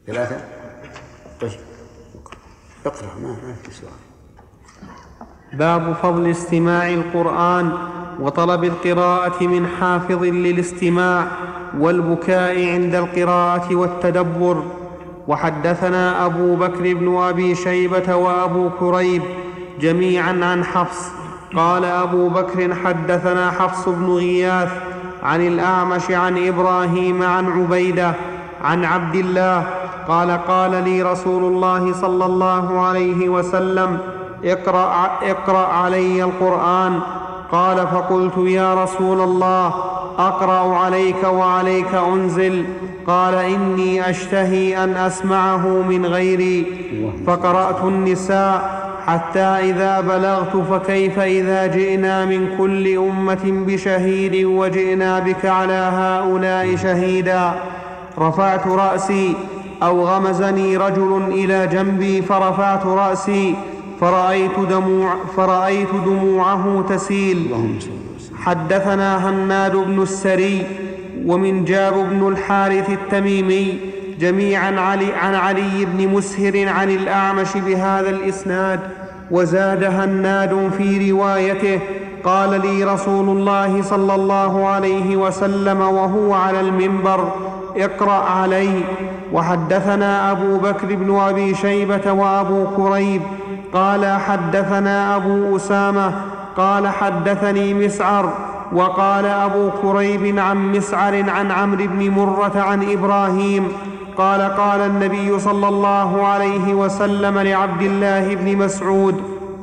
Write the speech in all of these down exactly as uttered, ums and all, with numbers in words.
ثلاثة. طيب اقرأ. ما في سؤال. باب فضل استماع القرآن وطلب القراءة من حافظ للاستماع والبكاء عند القراءة والتدبر. وحدثنا أبو بكر بن أبي شيبة وأبو كريب جميعا عن حفص قال أبو بكر حدثنا حفص بن غياث عن الأعمش عن إبراهيم عن عبيدة عن عبد الله قال قال لي رسول الله صلى الله عليه وسلم اقرأ, اقرأ علي القرآن. قال فقلت يا رسول الله أقرأ عليك وعليك أنزل؟ قال إني أشتهي أن أسمعه من غيري. فقرأت النساء حتى إذا بلغت فكيف إذا جئنا من كل أمة بشهيد وجئنا بك على هؤلاء شهيدا. رفعت رأسي أو غمزني رجل إلى جنبي فرفعت رأسي فرأيت, دموع فرأيت دموعه تسيل. حدثنا هناد بن السري ومنجاب بن الحارث التميمي جميعا علي عن علي بن مسهر عن الأعمش بهذا الإسناد. وزاد هناد في روايته قال لي رسول الله صلى الله عليه وسلم وهو على المنبر اقرأ علي. وحدثنا أبو بكر بن أبي شيبة وأبو كريب قال حدثنا أبو أسامة قال حدثني مسعر. وقال أبو كريب عن مسعر عن عمرو بن مرة عن إبراهيم قال قال النبي صلى الله عليه وسلم لعبد الله بن مسعود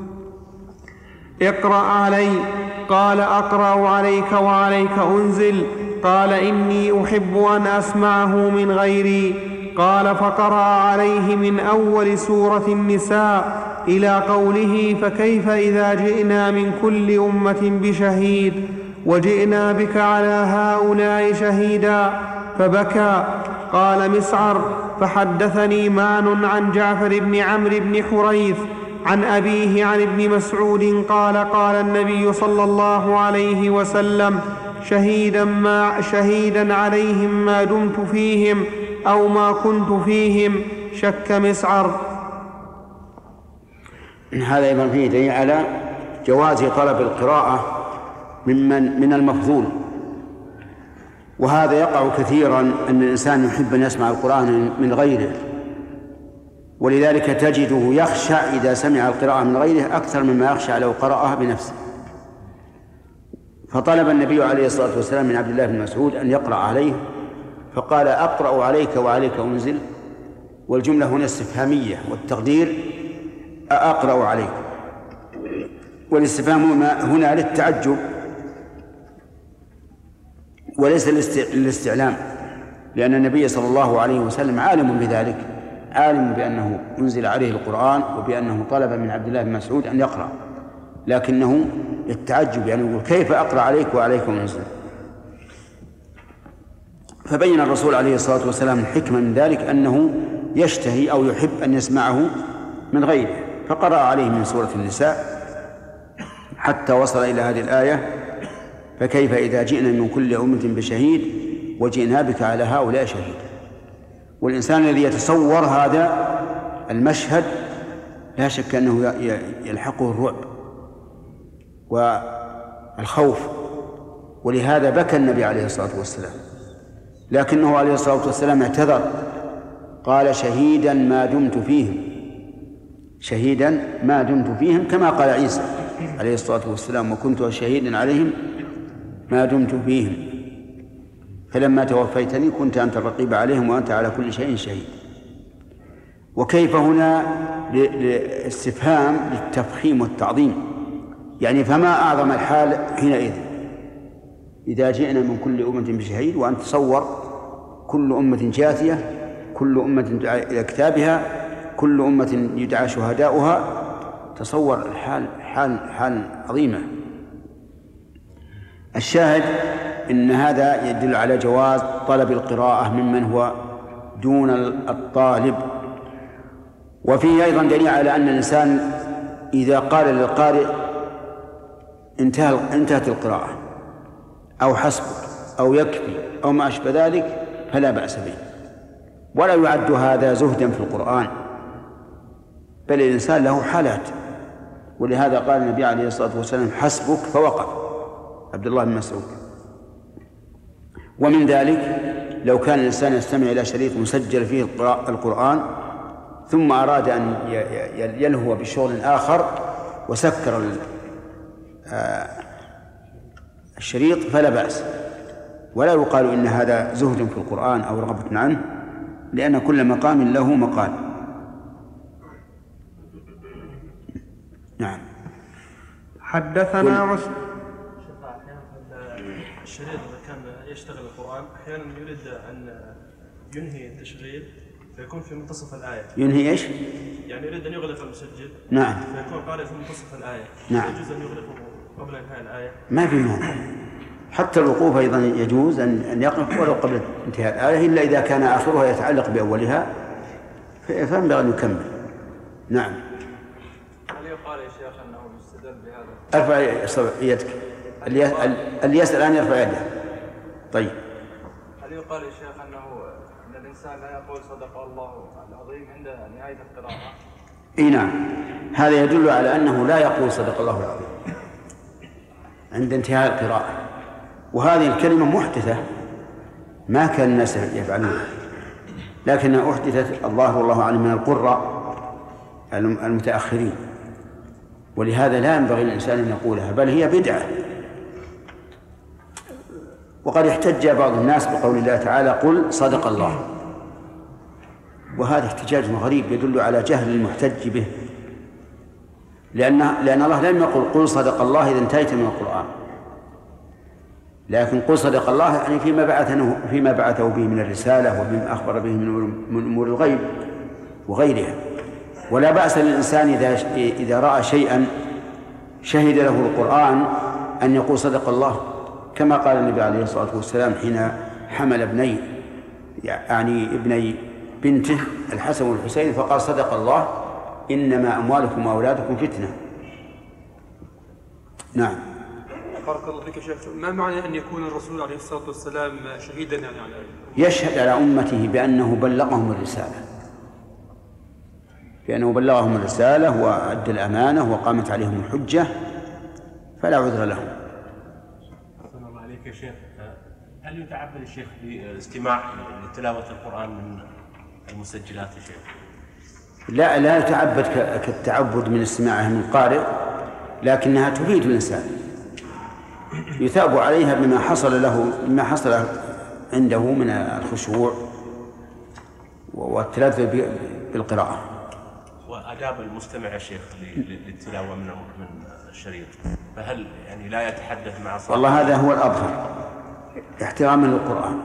اقرأ علي. قال أقرأ عليك وعليك أنزل؟ قال إني أحب أن أسمعه من غيري. قال فقرأ عليه من أول سورة النساء إلى قوله فكيف إذا جئنا من كل أمة بشهيد وجئنا بك على هؤلاء شهيدا فبكى. قال مسعر فحدثني مان عن جعفر بن عمرو بن حريث عن أبيه عن ابن مسعود قال قال النبي صلى الله عليه وسلم شهيدا, ما شهيدا عليهم ما دمت فيهم أو ما كنت فيهم. شك مسعر. هذا أيضا فيه دليل على جواز طلب القراءة ممن من المفضول، وهذا يقع كثيرا أن الإنسان يحب أن يسمع القرآن من غيره، ولذلك تجده يخشع إذا سمع القراءة من غيره أكثر مما يخشع لو قرأها بنفسه. فطلب النبي عليه الصلاة والسلام من عبد الله بن مسعود أن يقرأ عليه فقال أقرأ عليك وعليك أنزل، والجملة هنا استفهامية والتقدير أقرأ عليك، والاستفهام هنا للتعجب وليس للاستعلام، لأن النبي صلى الله عليه وسلم عالم بذلك، عالم بأنه أنزل عليه القرآن وبأنه طلب من عبد الله بن مسعود أن يقرأ، لكنه للتعجب يعني يقول كيف أقرأ عليك وعليك أنزل؟ فبين الرسول عليه الصلاة والسلام الحكمة من ذلك أنه يشتهي أو يحب أن يسمعه من غيره، فقرأ عليه من سورة النساء حتى وصل إلى هذه الآية فكيف إذا جئنا من كل أمة بشهيد وجئنا بك على هؤلاء شهيد. والإنسان الذي يتصور هذا المشهد لا شك أنه يلحقه الرعب والخوف، ولهذا بكى النبي عليه الصلاة والسلام، لكنه عليه الصلاة والسلام اعتذر قال شهيدا ما دمت فيهم، شهيدا ما دمت فيهم، كما قال عيسى عليه الصلاة والسلام وكنت شهيدا عليهم ما دمت فيهم فلما توفيتني كنت أنت الرقيب عليهم وأنت على كل شيء شهيد. وكيف هنا لاستفهام للتفخيم والتعظيم، يعني فما أعظم الحال حينئذ إذا جئنا من كل أمة بشهيد، وأن تصور كل أمة جاثية، كل أمة إلى كتابها، كل أمة يدعى شهداؤها، تصور الحال حال حال عظيمة. الشاهد إن هذا يدل على جواز طلب القراءة ممن هو دون الطالب. وفيه أيضا دليل على أن الإنسان إذا قال للقارئ انتهى انتهت القراءة أو حسبك أو يكفي أو ما أشبه ذلك فلا بأس به، ولا يعد هذا زهدا في القرآن، بل الإنسان له حالات. ولهذا قال النبي عليه الصلاة والسلام حسبك فوقف، عبد الله بن مسعود. ومن ذلك لو كان الإنسان يستمع إلى شريط مسجل فيه القرآن ثم أراد أن يلهو بشغل آخر وسكر الشريط فلا بأس، ولا يقال إن هذا زهد في القرآن أو رغبة عنه، لأن كل مقام له مقال. نعم. حدثنا عثمان. الشريط إذا كان يشتغل القرآن أحيانا يريد أن ينهي التشغيل فيكون في منتصف الآية. ينهي إيش؟ يعني يريد أن يغلق المسجل. نعم. فيكون قارئ في منتصف الآية. نعم. يجوز أن يغلقه قبل انتهاء الآية. ما في مانع. حتى الوقوف أيضا يجوز أن يقف ولو قبل انتهاء الآية، إلا إذا كان آخرها يتعلق بأولها فينبغي أن يكمل. نعم. هل يقال يا شيخ أنه يستدل بهذا؟ ارفع يدك. اللي يسأل الآن يرفع يده. طيب. هل يقال يا شيخ أنه أن الإنسان لا يقول صدق الله العظيم عند نهاية القراءة؟ اي نعم، هذا يدل على أنه لا يقول صدق الله العظيم عند انتهاء القراءة، وهذه الكلمة محدثة ما كان الناس يفعلونها، لكنها أحدثت الله والله أعلم من القراء المتأخرين، ولهذا لا ينبغي للإنسان أن يقولها، بل هي بدعة. وقد احتج بعض الناس بقول الله تعالى قل صدق الله، وهذا احتجاج غريب يدل على جهل المحتج به، لأن لأن الله لم يقل قل صدق الله إذا انتهيت من القرآن، لكن قل صدق الله يعني فيما بعثه فيما بعثه به من الرسالة وبما أخبر به من أمور الغيب وغيرها. ولا بأس للإنسان إذا إذا رأى شيئا شهد له القرآن أن يقول صدق الله، كما قال النبي عليه الصلاة والسلام حين حمل ابني يعني ابني بنته الحسن والحسين فقال صدق الله إنما أموالكم وأولادكم فتنة. نعم. بارك الله فيك يا شيخ، ما معنى أن يكون الرسول عليه الصلاة والسلام شهيدا يعني على يشهد على أمته بأنه بلغهم الرسالة، بأنه بلغهم الرسالة وأدى الأمانة وقامت عليهم الحجة فلا عذر لهم. أحسن الله عليك يا شيخ، هل يتعبد الشيخ باستماع لتلاوة القرآن من المسجلات يا شيخ؟ لا لا يتعبد كالتعبد من استماعه من القارئ، لكنها تفيد الإنسان، يثاب عليها بما حصل له بما حصل عنده من الخشوع والتلذذ بالقراءة. وآداب المستمع يا شيخ للتلاوة من من الشريط، فهل يعني لا يتحدث مع صاحبه؟ والله هذا هو الأظهر احتراما للقرآن،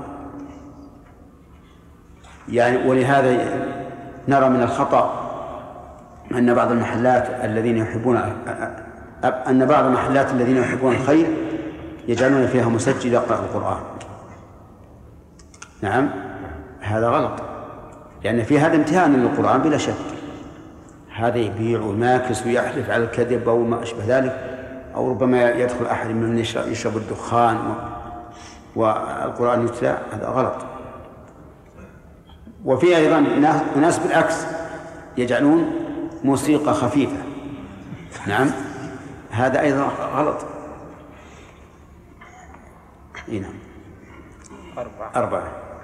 يعني ولهذا نرى من الخطأ أن بعض المحلات الذين يحبون أن بعض المحلات الذين يحبون الخير يجعلون فيها مسجل يقرأ القرآن. نعم، هذا غلط، لأن في هذا امتهان للقرآن بلا شك. هذا يبيع ويماكس ويحلف على الكذب أو ما أشبه ذلك، أو ربما يدخل أحد من يشرب الدخان والقرآن يتلى، هذا غلط. وفي أيضا ناس بالعكس يجعلون موسيقى خفيفة، نعم هذا أيضا غلط. إيه نعم. أربعة أربعة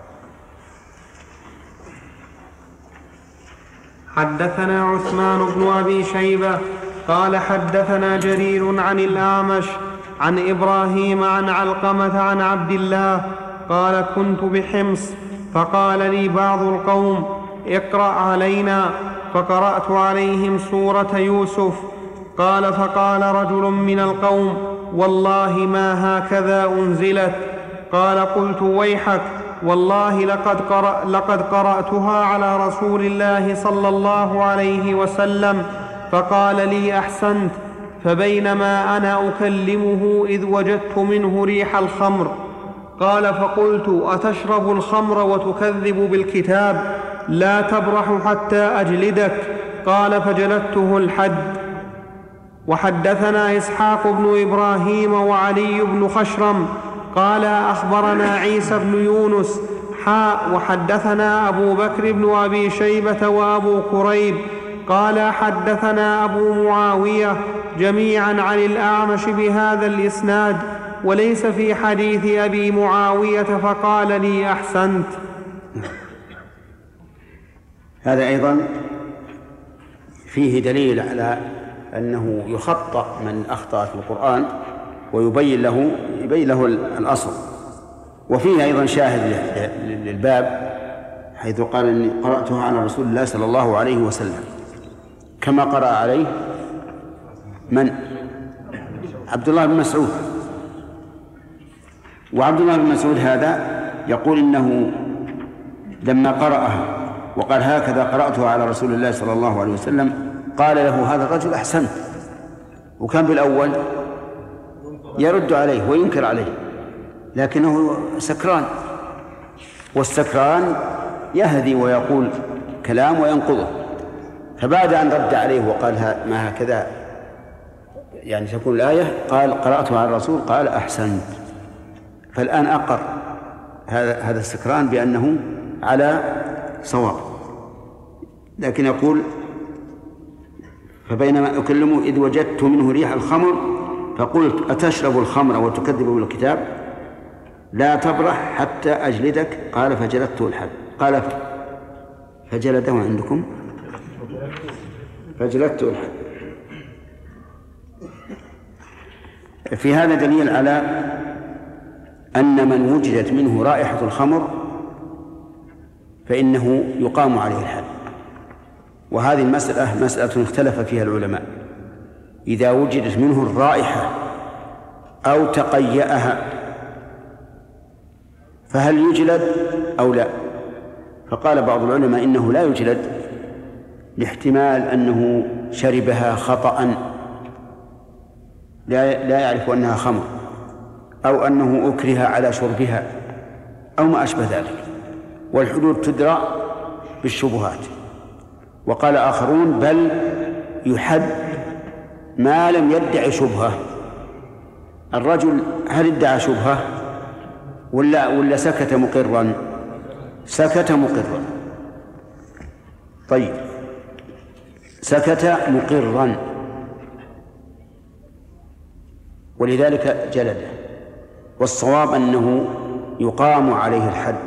حدثنا عثمان بن أبي شيبة قال حدثنا جرير عن الأعمش عن إبراهيم عن علقمة عن عبد الله قال كنت بحمص فقال لي بعض القوم اقرأ علينا، فقرأت عليهم سورة يوسف. قال فقال رجل من القوم والله ما هكذا أنزلت. قال قلت ويحك والله لقد, قرأ لقد قرأتها على رسول الله صلى الله عليه وسلم. فقال لي أحسنت. فبينما أنا أكلمه إذ وجدت منه ريح الخمر. قال فقلت أتشرب الخمر وتكذب بالكتاب؟ لا تبرح حتى أجلدك. قال فجلدته الحد. وحدثنا إسحاق بن إبراهيم وعلي بن خشرم قال أخبرنا عيسى بن يونس حاء وحدثنا أبو بكر بن أبي شيبة وأبو كريب قال حدثنا أبو معاوية جميعا عن الأعمش بهذا الإسناد وليس في حديث أبي معاوية فقال لي أحسنت. هذا أيضا فيه دليل على أنه يخطأ من أخطأ في القرآن ويبين له يبين له الأصل. وفيه أيضا شاهد للباب حيث قال إني قرأته على رسول الله صلى الله عليه وسلم كما قرأ عليه من؟ عبد الله بن مسعود. وعبد الله بن مسعود هذا يقول إنه لما قرأها وقال هكذا قرأته على رسول الله صلى الله عليه وسلم قال له هذا الرجل أحسنت، وكان بالأول يرد عليه وينكر عليه لكنه سكران، والسكران يهدي ويقول كلام وينقضه. فبعد أن رد عليه وقال ما هكذا يعني تكون الآية قال قرأته على الرسول قال أحسنت. فالآن أقر هذا هذا السكران بأنه على صواب. لكن يقول فبينما أكلمه إذ وجدت منه ريح الخمر فقلت أتشرب الخمر وتكذب بالكتاب لا تبرح حتى أجلدك قال فجلدته الحد قال فجلده عندكم فجلدته الحد. في هذا دليل على أن من وجدت منه رائحة الخمر فإنه يقام عليه الحد. وهذه المسألة مسألة اختلف فيها العلماء، إذا وجدت منه الرائحة أو تقيأها فهل يجلد أو لا؟ فقال بعض العلماء إنه لا يجلد لاحتمال أنه شربها خطأ لا لا يعرف أنها خمر أو أنه أكره على شربها أو ما أشبه ذلك، والحدود تدرى بالشبهات. وقال آخرون بل يحد ما لم يدعي شبهة. الرجل هل ادعى شبهة ولا ولا سكت مقرا؟ سكت مقرا. طيب سكت مقرا ولذلك جلده. والصواب أنه يقام عليه الحد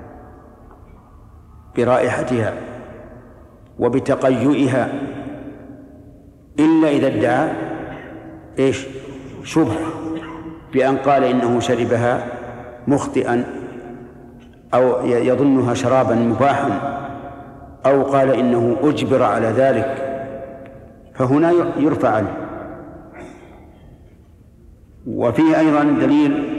برائحتها وبتقيؤها إلا إذا ادعى إيش شبهة بأن قال إنه شربها مخطئا أو يظنها شرابا مباحا أو قال إنه أجبر على ذلك فهنا يرفع عنه. وفيه أيضا دليل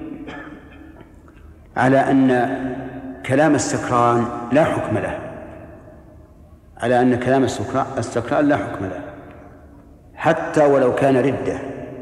على أن كلام السكران لا حكم له، على أن كلام السكران لا حكم له حتى ولو كان ردة،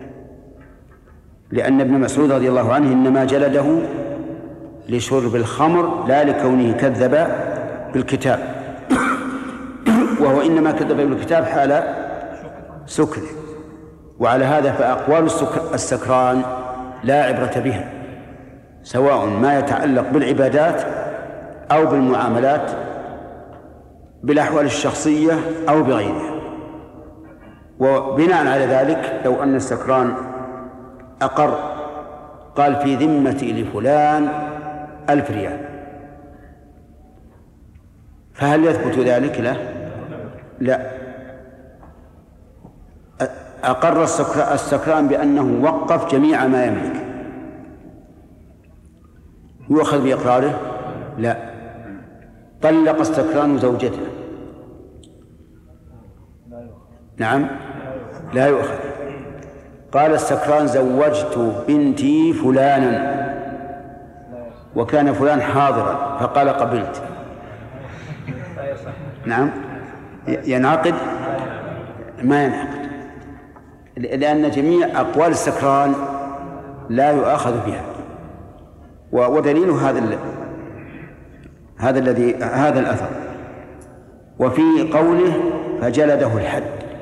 لأن ابن مسعود رضي الله عنه إنما جلده لشرب الخمر لا لكونه كذب بالكتاب، وهو إنما كذب بالكتاب حال سكره. وعلى هذا فأقوال السكران لا عبرة بها سواء ما يتعلق بالعبادات أو بالمعاملات بالأحوال الشخصية أو بغيرها. وبناء على ذلك لو أن السكران أقر قال في ذمتي لفلان ألف ريال فهل يثبت ذلك له؟ لا. أقر السكران بأنه وقف جميع ما يملك يؤخذ بإقراره؟ لا. طلق السكران زوجته؟ نعم لا يؤخذ. قال السكران زوجت بنتي فلانا وكان فلان حاضرا فقال قبلت، نعم ينعقد؟ ما ينعقد، لأن جميع أقوال السكران لا يؤاخذ بها. ودليل هذا ال... هذا الذي هذا الأثر. وفي قوله فجلده الحد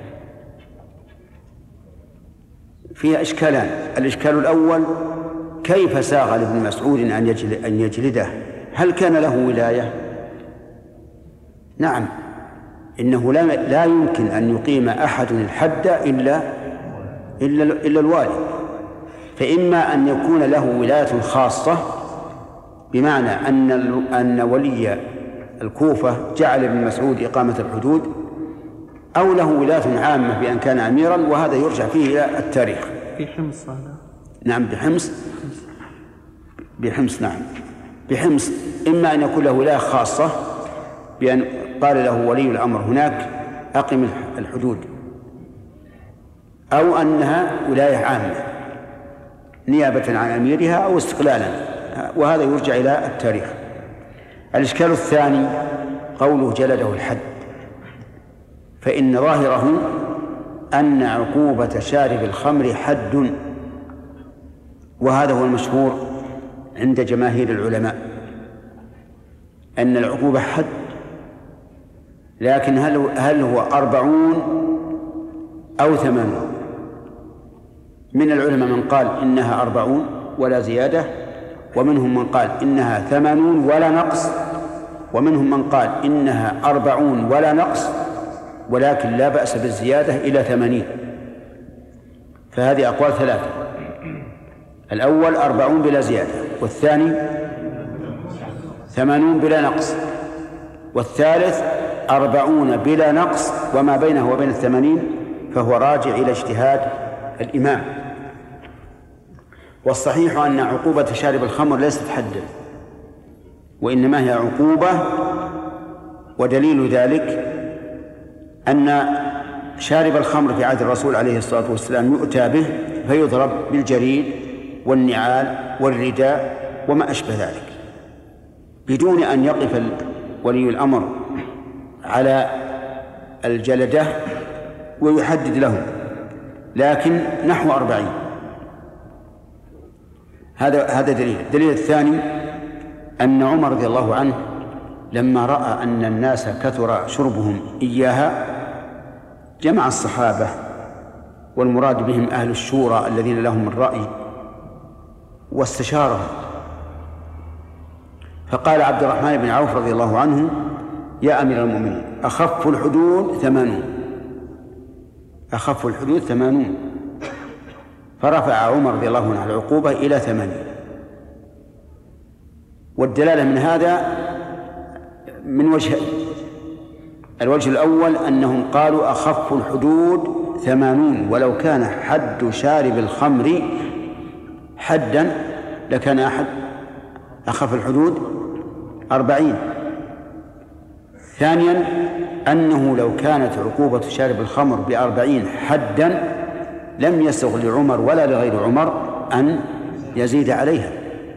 فيها إشكالان. الإشكال الأول كيف ساغ لابن مسعود أن يجلد أن يجلده هل كان له ولاية؟ نعم، إنه لا, لا يمكن أن يقيم أحد الحد إلا إلا إلا الوالي. فإما أن يكون له ولاية خاصة، بمعنى أن أن ولي الكوفة جعل ابن مسعود إقامة الحدود، أو له ولاية عامة بأن كان أميرا، وهذا يرجع فيه إلى التاريخ. في حمص هذا. نعم بحمص بحمص نعم بحمص إما أن يكون له ولاية خاصة بأن قال له ولي الأمر هناك أقم الحدود، أو أنها ولاية عامة نيابة عن أميرها أو استقلالا، وهذا يرجع إلى التاريخ. الإشكال الثاني قوله جلده الحد، فإن ظاهره أن عقوبة شارب الخمر حد، وهذا هو المشهور عند جماهير العلماء أن العقوبة حد. لكن هل هل هو أربعون أو ثمانون؟ من العلماء من قال إنها أربعون ولا زيادة، ومنهم من قال إنها ثمانون ولا نقص، ومنهم من قال إنها أربعون ولا نقص ولكن لا بأس بالزيادة إلى ثمانين. فهذه أقوال ثلاثة: الأول أربعون بلا زيادة، والثاني ثمانون بلا نقص، والثالث أربعون بلا نقص، وما بينه وبين الثمانين فهو راجع إلى اجتهاد الإمام. والصحيح أن عقوبة شارب الخمر ليست حدا، وإنما هي عقوبة، ودليل ذلك أن شارب الخمر في عهد الرسول عليه الصلاة والسلام يؤتى به فيضرب بالجريد والنعال والرداء وما أشبه ذلك، بدون أن يقف ولي الأمر على الجلدة ويحدد لهم، لكن نحو أربعين. هذا هذا دليل. الدليل الثاني أن عمر رضي الله عنه لما رأى أن الناس كثر شربهم إياها جمع الصحابة، والمراد بهم أهل الشورى الذين لهم الرأي، واستشارهم، فقال عبد الرحمن بن عوف رضي الله عنه: يا أمير المؤمنين، أخف الحدود ثمانون، أخف الحدود ثمانون. فرفع عمر رضي الله عنه العقوبة إلى ثمانين. والدلالة من هذا من وجهين: الوجه الأول أنهم قالوا أخف الحدود ثمانون، ولو كان حد شارب الخمر حدا لكان أحد أخف الحدود أربعين. ثانيا أنه لو كانت عقوبة شارب الخمر بأربعين حدا لم يسغ لعمر ولا لغير عمر أن يزيد عليها،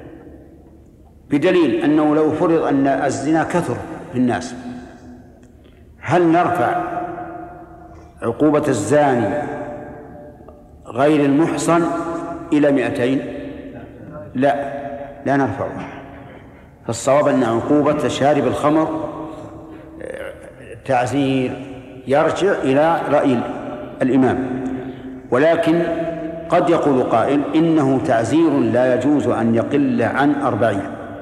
بدليل أنه لو فرض أن الزنا كثر في الناس، هل نرفع عقوبة الزاني غير المحصن إلى مئتين؟ لا لا نرفعها. فالصواب أن عقوبة شارب الخمر تعزير يرجع إلى رأي الإمام. ولكن قد يقول قائل إنه تعزير لا يجوز أن يقل عن أربعين،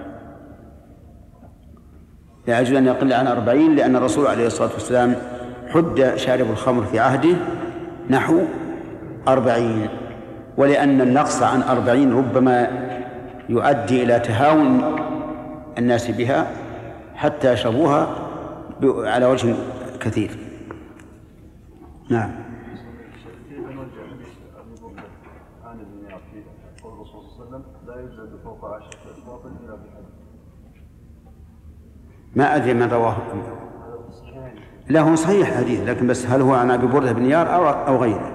لا يجوز أن يقل عن أربعين، لأن الرسول عليه الصلاة والسلام حد شارب الخمر في عهده نحو أربعين، ولأن النقص عن أربعين ربما يؤدي إلى تهاون الناس بها حتى يشربوها على وجه كثير. نعم. ما أدري من رواه، له صحيح حديث، لكن بس هل هو عن أبي بردة بن نيار أو أو غيره؟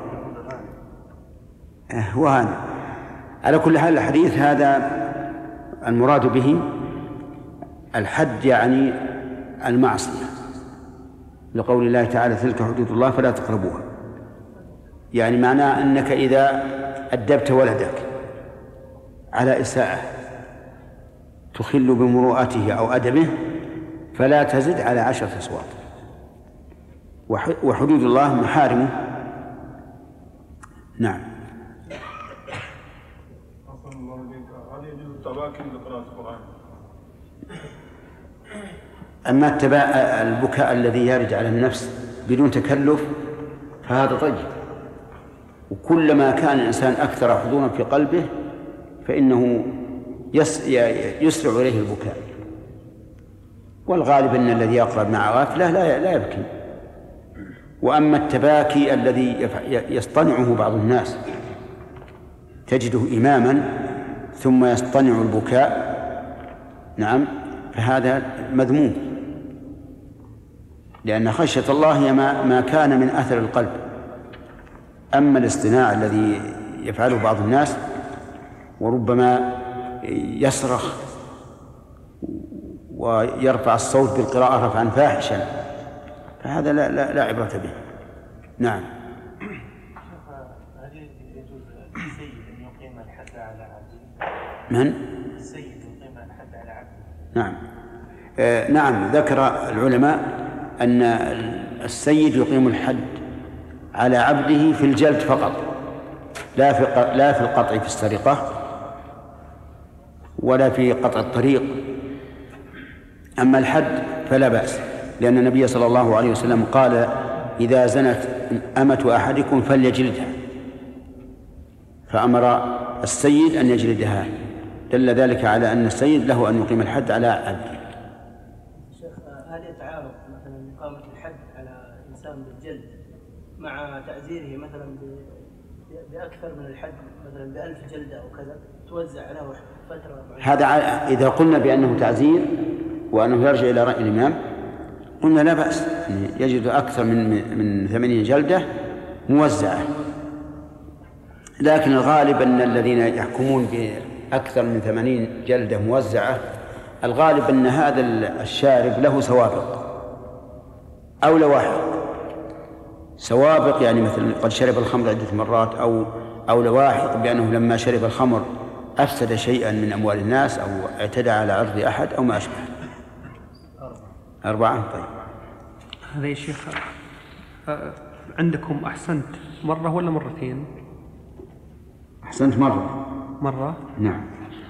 هو هذا. على كل حال الحديث هذا المراد به الحد، يعني المعصية، لقول الله تعالى: تلك حدود الله فلا تقربوها. يعني معناه أنك إذا أدبت ولدك على إساءة تخل بمروءته أو أدبه فلا تزد على عشرة أصوات. وحدود الله محارمه. نعم. هل يجوز التراكم لقراءة القرآن؟ أما البكاء الذي يرد على النفس بدون تكلف فهذا طيب، وكلما كان الإنسان أكثر حضورا في قلبه فإنه يسرع إليه البكاء. والغالب أن الذي يقرب مع غافلة لا يبكي. وأما التباكي الذي يصطنعه بعض الناس تجده إماما ثم يصطنع البكاء، نعم، فهذا مذموم، لأن خشية الله هي ما كان من أثر القلب. أما الاصطناع الذي يفعله بعض الناس وربما يصرخ ويرفع الصوت بالقراءة رفعا فاحشا فهذا لا, لا, لا عبرة به. نعم. هل يجوز السيد أن يقيم الحد على عبده؟ من؟ السيد يقيم الحد على عبده. نعم. آه نعم، ذكر العلماء أن السيد يقيم الحد على عبده في الجلد فقط، لا في لا في القطع في السرقة ولا في قطع الطريق. أما الحد فلا بأس، لأن النبي صلى الله عليه وسلم قال: إذا زنت أمة أحدكم فليجلدها، فأمر السيد أن يجلدها، دل ذلك على أن السيد له أن يقيم الحد على عبده. شيخ، هل يتعارض مثلا إقامة الحد على إنسان بالجلد مع تعزيره مثلا بأكثر من الحد، مثلا بألف جلدة أو كذا، توزع له فترة معينة؟ هذا إذا قلنا بأنه تعزير وأنه يرجع إلى رأي الإمام قلنا لا بأس، يجد أكثر من من ثمانين جلدة موزعة. لكن الغالب أن الذين يحكمون بأكثر من ثمانين جلدة موزعة الغالب أن هذا الشارب له سوابق أو لواحق. سوابق يعني مثل قد شرب الخمر عدة مرات، أو أو لواحق بأنه لما شرب الخمر أفسد شيئا من أموال الناس أو اعتدى على عرض أحد أو ما أشبه. أربعة. طيب، هذا يا شيخ عندكم أحسنت مرة ولا مرتين؟ أحسنت مرة. مرة؟ نعم.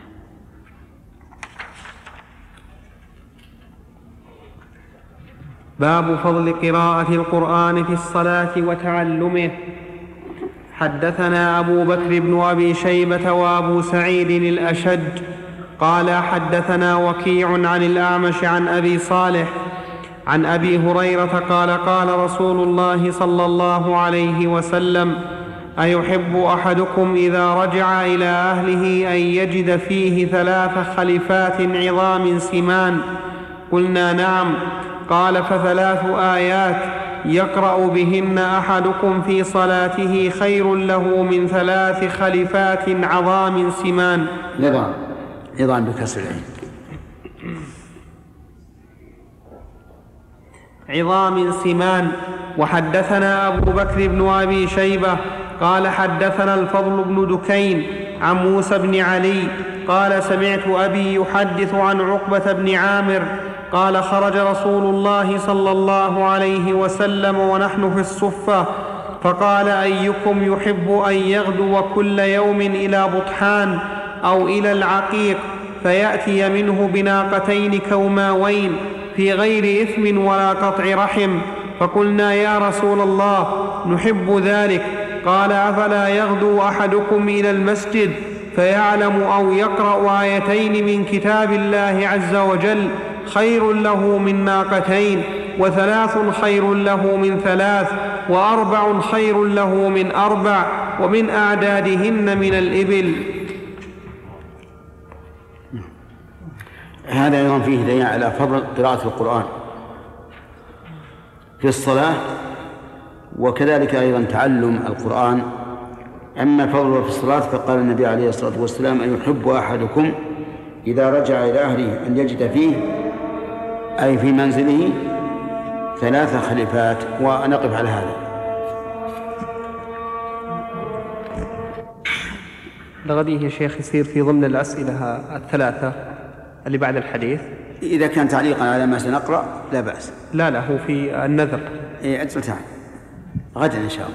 باب فضل قراءة القرآن في الصلاة وتعلمه. حدثنا أبو بكر بن أبي شيبة وأبو سعيد الأشج قال حدثنا وكيع عن الأعمش عن أبي صالح عن أبي هريرة قال قال رسول الله صلى الله عليه وسلم: أيحب أحدكم إذا رجع إلى أهله أن يجد فيه ثلاث خلفات عظام سمان؟ قلنا: نعم. قال: فثلاث آيات يقرأ بهن أحدكم في صلاته خير له من ثلاث خلفات عظام سمان. نظام نظام بكسر العين. عظام سمان. وحدثنا أبو بكر بن أبي شيبة قال حدثنا الفضل بن دكين عن موسى بن علي قال: سمعت أبي يحدث عن عقبة بن عامر قال: خرج رسول الله صلى الله عليه وسلم ونحن في الصفة، فقال: أيكم يحب أن يغدو كل يوم إلى بطحان أو إلى العقيق فيأتي منه بناقتين كوماوين في غير إثم ولا قطع رحم؟ فقلنا: يا رسول الله نحب ذلك. قال: أفلا يغدو أحدكم إلى المسجد فيعلم أو يقرأ آيتين من كتاب الله عز وجل خير له من ناقتين، وثلاث خير له من ثلاث، وأربع خير له من أربع، ومن أعدادهن من الإبل. هذا أيضا فيه دليل على فضل قراءة القرآن في الصلاة، وكذلك أيضا تعلم القرآن. أما فضله في الصلاة فقال النبي عليه الصلاة والسلام: أن يحب أحدكم إذا رجع إلى أهله أن يجد فيه، أي في منزله، ثلاث خليفات. ونقف على هذا. لغديه يا شيخ يصير في ضمن الأسئلة الثلاثة اللي بعد الحديث. إذا كان تعليقا على ما سنقرأ لا بأس. لا لا هو في النذر. إيه أجل تعال غدا إن شاء الله.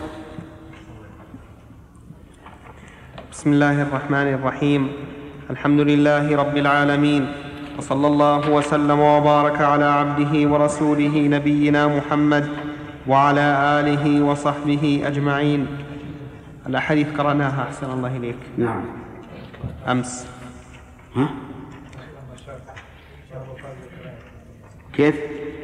بسم الله الرحمن الرحيم. الحمد لله رب العالمين، وصلى الله وسلم وبارك على عبده ورسوله نبينا محمد وعلى آله وصحبه أجمعين. الأحاديث قرأناها أحسن الله إليك. نعم. أمس. ها؟ كيف؟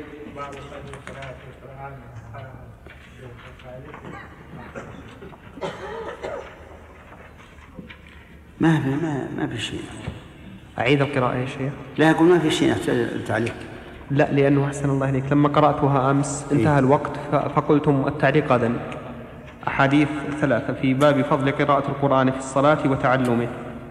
ما في ما ما في شيء. أعيد القراءة يا شيخ؟ لا أقول ما في شيء التعليق. لا، لأنه أحسن الله إليك لما قرأتها أمس انتهى الوقت فقلتم التعليق غدا. أحاديث ثلاثة في باب فضل قراءة القرآن في الصلاة وتعلمه.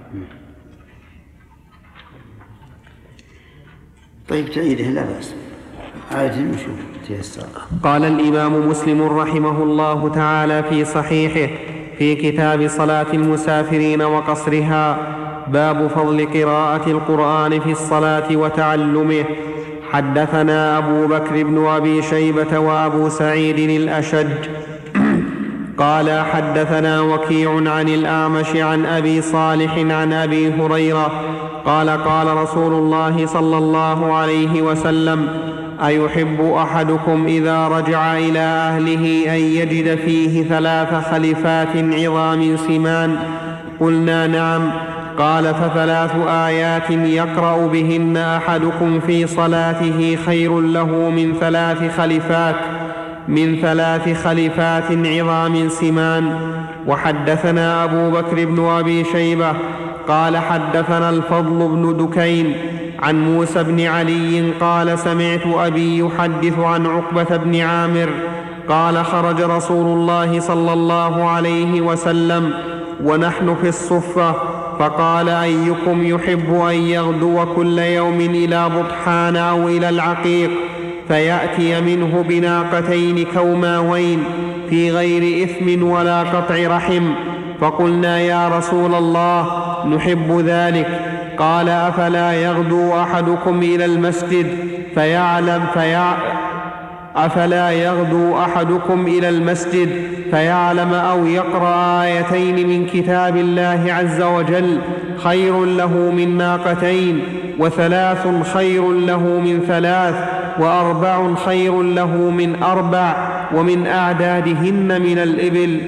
طيب تعيده لا بأس. عاد نشوف تيسر. قال الإمام مسلم رحمه الله تعالى في صحيحه في كتاب صلاة المسافرين وقصرها: باب فضل قراءة القرآن في الصلاة وتعلمه. حدثنا أبو بكر بن أبي شيبة وأبو سعيد الأشج قال حدثنا وكيع عن الأعمش عن أبي صالح عن أبي هريرة قال قال رسول الله صلى الله عليه وسلم: أيحب أحدكم إذا رجع إلى أهله أن يجد فيه ثلاث خلفات عظام سمان؟ قلنا: نعم. قال: فثلاث آيات يقرأ بهن أحدكم في صلاته خير له من ثلاث خلفات من ثلاث خلفات عظام سمان. وحدثنا أبو بكر بن أبي شيبة قال حدثنا الفضل بن دكين عن موسى بن علي قال: سمعت أبي يحدث عن عقبة بن عامر قال: خرج رسول الله صلى الله عليه وسلم ونحن في الصفة، فقال: أيكم يحب أن يغدو كل يوم إلى بطحان أو إلى العقيق فيأتي منه بناقتين كوماوين في غير إثم ولا قطع رحم؟ فقلنا: يا رسول الله نحب ذلك. قال: أفلا يغدو أحدكم إلى المسجد فيعلم فيع... أفلا يغدو أحدكم إلى المسجد فيعلم أو يقرأ آيتين من كتاب الله عز وجل خير له من ناقتين، وثلاث خير له من ثلاث، وأربع خير له من أربع، ومن أعدادهن من الإبل.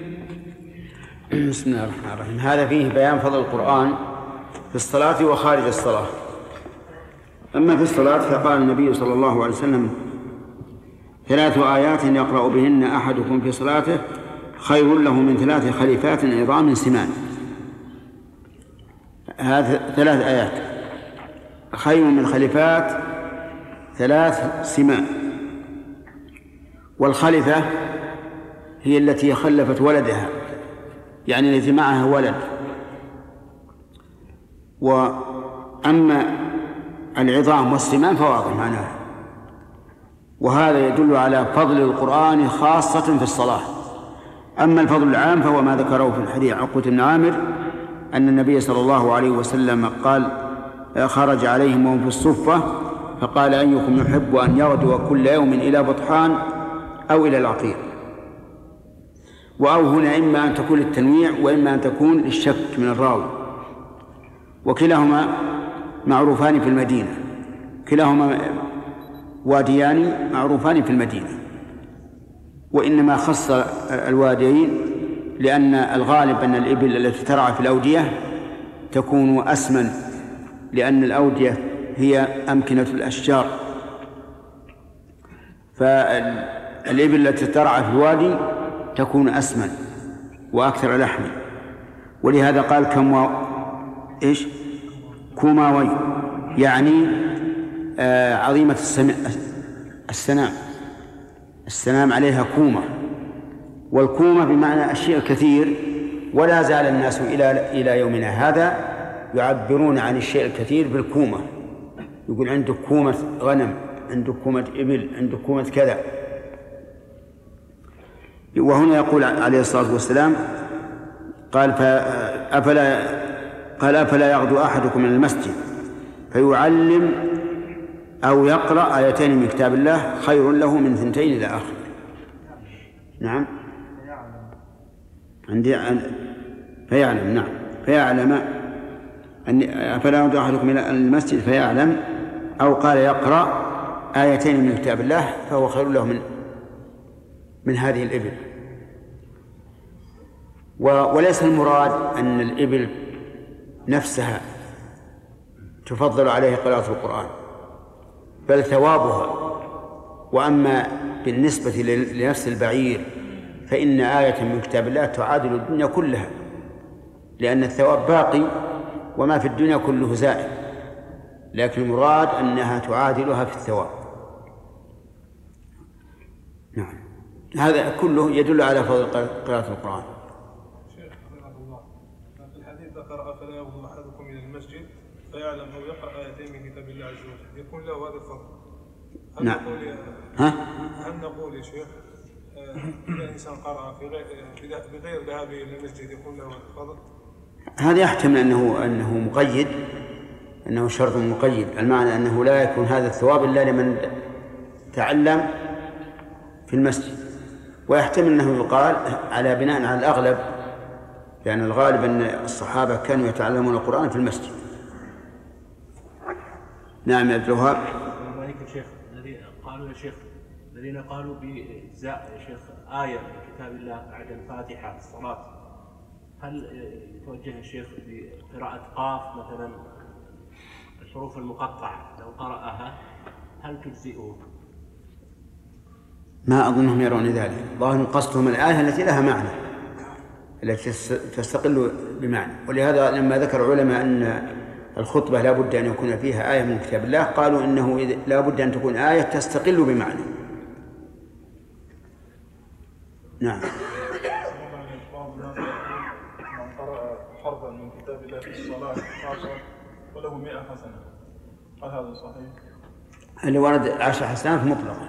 بسم الله الرحمن الرحيم. هذا فيه بيان فضل القرآن في الصلاة وخارج الصلاة. أما في الصلاة فقال النبي صلى الله عليه وسلم: ثلاث آيات يقرأ بهن أحدكم في صلاته خير له من ثلاث خليفات عظام سمان. هذه ثلاث آيات خير من خليفات ثلاث سمان. والخلفة هي التي خلفت ولدها، يعني التي معها ولد. وأما العظام والسمان فواضح معناها. وهذا يدل على فضل القرآن خاصة في الصلاة. أما الفضل العام فهو ما ذكره في الحديث عقبة بن عامر أن النبي صلى الله عليه وسلم قال: خرج عليهم وهم في الصفة فقال: أيكم يحب أن يغدو كل يوم إلى بطحان أو إلى العقيق. وأو هنا إما أن تكون للتنويع وإما أن تكون للشك من الراوي، وكلاهما معروفان في المدينة، كلاهما واديان معروفان في المدينة، وإنما خص الواديين لأن الغالب أن الإبل التي ترعى في الأودية تكون أسمن، لأن الأودية هي أمكنة الأشجار، فالإبل التي ترعى في الوادي تكون أسمن وأكثر لحما. ولهذا قال كم إيش كوماوي، يعني آه عظيمة السنام، السنام عليها كومة، والكومة بمعنى الشيء الكثير. ولا زال الناس إلى إلى يومنا هذا يعبرون عن الشيء الكثير بالكومة، يقول عندك كومة غنم، عندك كومة إبل، عندك كومة كذا. وهنا يقول عليه الصلاة والسلام قال فأفلا قال أفلا يغدو أحدكم من المسجد فيعلم أو يقرأ آيتين من كتاب الله خير له من ثنتين إلى آخر. نعم عندي فيعلم، نعم فيعلم أن فلا يعود أحدكم إلى المسجد فيعلم، أو قال يقرأ آيتين من كتاب الله فهو خير له من من هذه الإبل. وليس المراد أن الإبل نفسها تفضل عليه قراءة القرآن، بل ثوابها. وأما بالنسبة لنفس البعير فإن آية من كتاب الله تعادل الدنيا كلها، لأن الثواب باقي وما في الدنيا كله زائل، لكن المراد أنها تعادلها في الثواب. نعم، هذا كله يدل على فضل قراءة القرآن. شيخ رحمه الله، في الحديث ذكر أفلا يأخذ أحدكم إلى المسجد فيعلم أو يقرأ آيتين من كتاب الله عز وجل يكون له هذا الفضل. هل نعم. نقول يا ها؟ هل نقول يا شيخ إذا الإنسان قرأ في غير بغير ذهابه إلى المسجد يكون له هذا الفضل؟ هذا يحتمل أنه أنه مقيد، أنه شرط مقيد، المعنى أنه لا يكون هذا الثواب إلا لمن تعلم في المسجد، ويحتمل أنه يقال على بناء على الأغلب، لأن الغالب أن الصحابة كانوا يتعلمون القرآن في المسجد. نعم يا عبد الوهاب. يا شيخ الذي قالوا يا شيخ الذين قالوا بإجزاء يا شيخ آية من كتاب الله بعد الفاتحة في الصلاة، هل يتوجه الشيخ بقراءة قاف مثلا الحروف المقطعة لو قرأها هل تجزئه؟ ما أظنهم يرون ذلك، ظاهر قصدهم الآية التي لها معنى، التي تستقل بمعنى. ولهذا لما ذكر علماء أن الخطبة لا بد أن يكون فيها آية من كتاب الله قالوا إنه لا بد أن تكون آية تستقل بمعنى. نعم. من قرأ حرفا من كتاب الله في الصلاة عشر وله مئة حسنة، هل هذا صحيح؟ اللي ورد عشر حسنات مطلقا،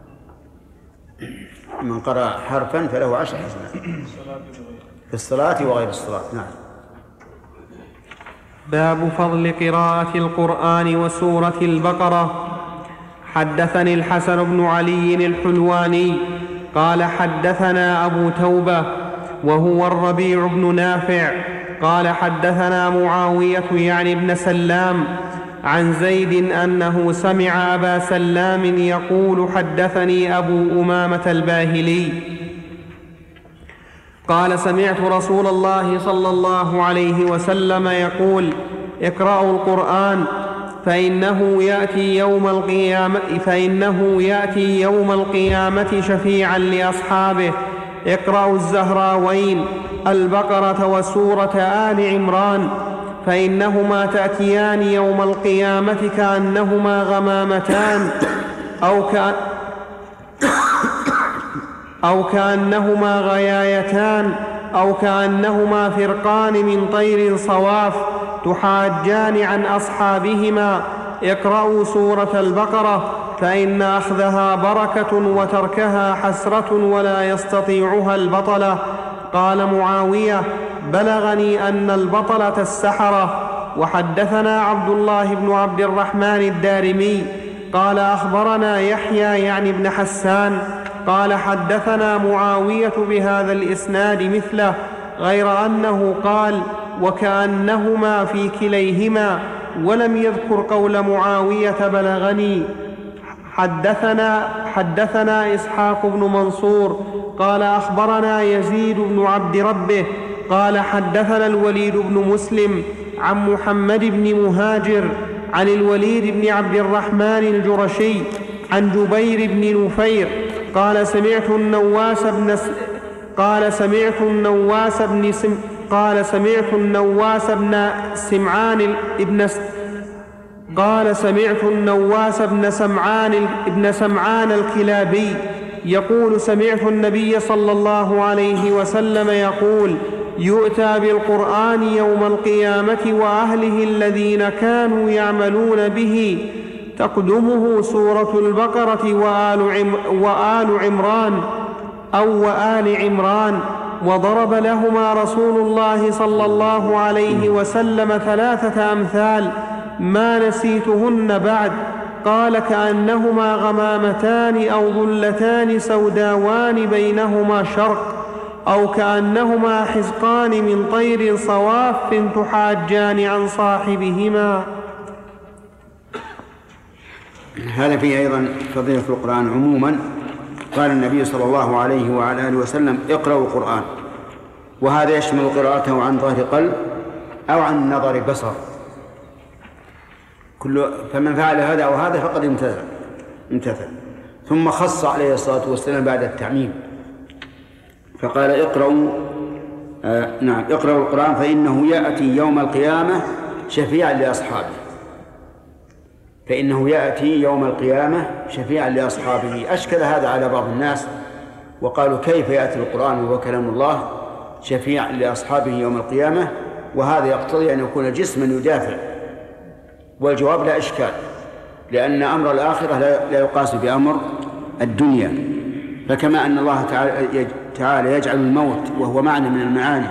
من قرأ حرفا فله عشر حسنات في الصلاة وغير الصلاة. نعم. باب فضل قراءة القرآن وسورة البقرة. حدثني الحسن بن علي الحلواني قال حدثنا أبو توبة وهو الربيع بن نافع قال حدثنا معاوية يعني ابن سلام عن زيد أنه سمع أبا سلام يقول حدثني أبو أمامة الباهلي قال سمعت رسول الله صلى الله عليه وسلم يقول اقرأوا القرآن فإنه يأتي يوم القيامة فإنه يأتي يوم القيامة شفيعا لأصحابه. اقرأوا الزهراوين البقرة وسورة آل عمران فإنهما تأتيان يوم القيامة كأنهما غمامتان أو كأن أو كأنهما غيايتان أو كأنهما فرقان من طير صواف تحاجان عن أصحابهما. اقرأوا سورة البقرة فإن أخذها بركة وتركها حسرة ولا يستطيعها البطلة. قال معاوية بلغني أن البطلة السحرة. وحدثنا عبد الله بن عبد الرحمن الدارمي قال أخبرنا يحيى يعني ابن حسان قال حدثنا معاوية بهذا الإسناد مثله غير أنه قال وكأنهما في كليهما ولم يذكر قول معاوية بلغني. حدثنا, حدثنا إسحاق بن منصور قال أخبرنا يزيد بن عبد ربه قال حدثنا الوليد بن مسلم عن محمد بن مهاجر عن الوليد بن عبد الرحمن الجرشي عن جبير بن نفير قال سمعت النواس بن س... قال سمعت النواس بن سم... قال سمعت النواس بن سمعان ابن س... قال سمعت النواس بن سمعان ابن سمعان الكلابي يقول سمعت النبي صلى الله عليه وسلم يقول يؤتى بالقرآن يوم القيامة وأهله الذين كانوا يعملون به تقدمه سورة البقرة وآل, عم وآل عمران أو وآل عمران. وضرب لهما رسول الله صلى الله عليه وسلم ثلاثة أمثال ما نسيتهن بعد. قال كأنهما غمامتان أو ظلتان سوداوان بينهما شرق أو كأنهما حزقان من طير صواف تحاجان عن صاحبهما. هذا فيه أيضا فضيلة القرآن عموما. قال النبي صلى الله عليه وعلى آله وسلم: اقرأوا القرآن، وهذا يشمل قراءته عن ظهر قلب أو عن نظر بصر، كل فمن فعل هذا أو هذا فقد امتثل امتثل. ثم خص عليه الصلاة والسلام بعد التعميم فقال: اقرأوا آه نعم اقرأوا القرآن فإنه يأتي يوم القيامة شفيعا لأصحابه فإنه يأتي يوم القيامة شفيعا لأصحابه. أشكل هذا على بعض الناس وقالوا: كيف يأتي القرآن وهو كلام الله شفيعا لأصحابه يوم القيامة، وهذا يقتضي أن يكون جسما يدافع؟ والجواب: لا إشكال، لأن أمر الآخرة لا يقاس بأمر الدنيا. فكما أن الله تعالى يجعل الموت وهو معنى من المعاني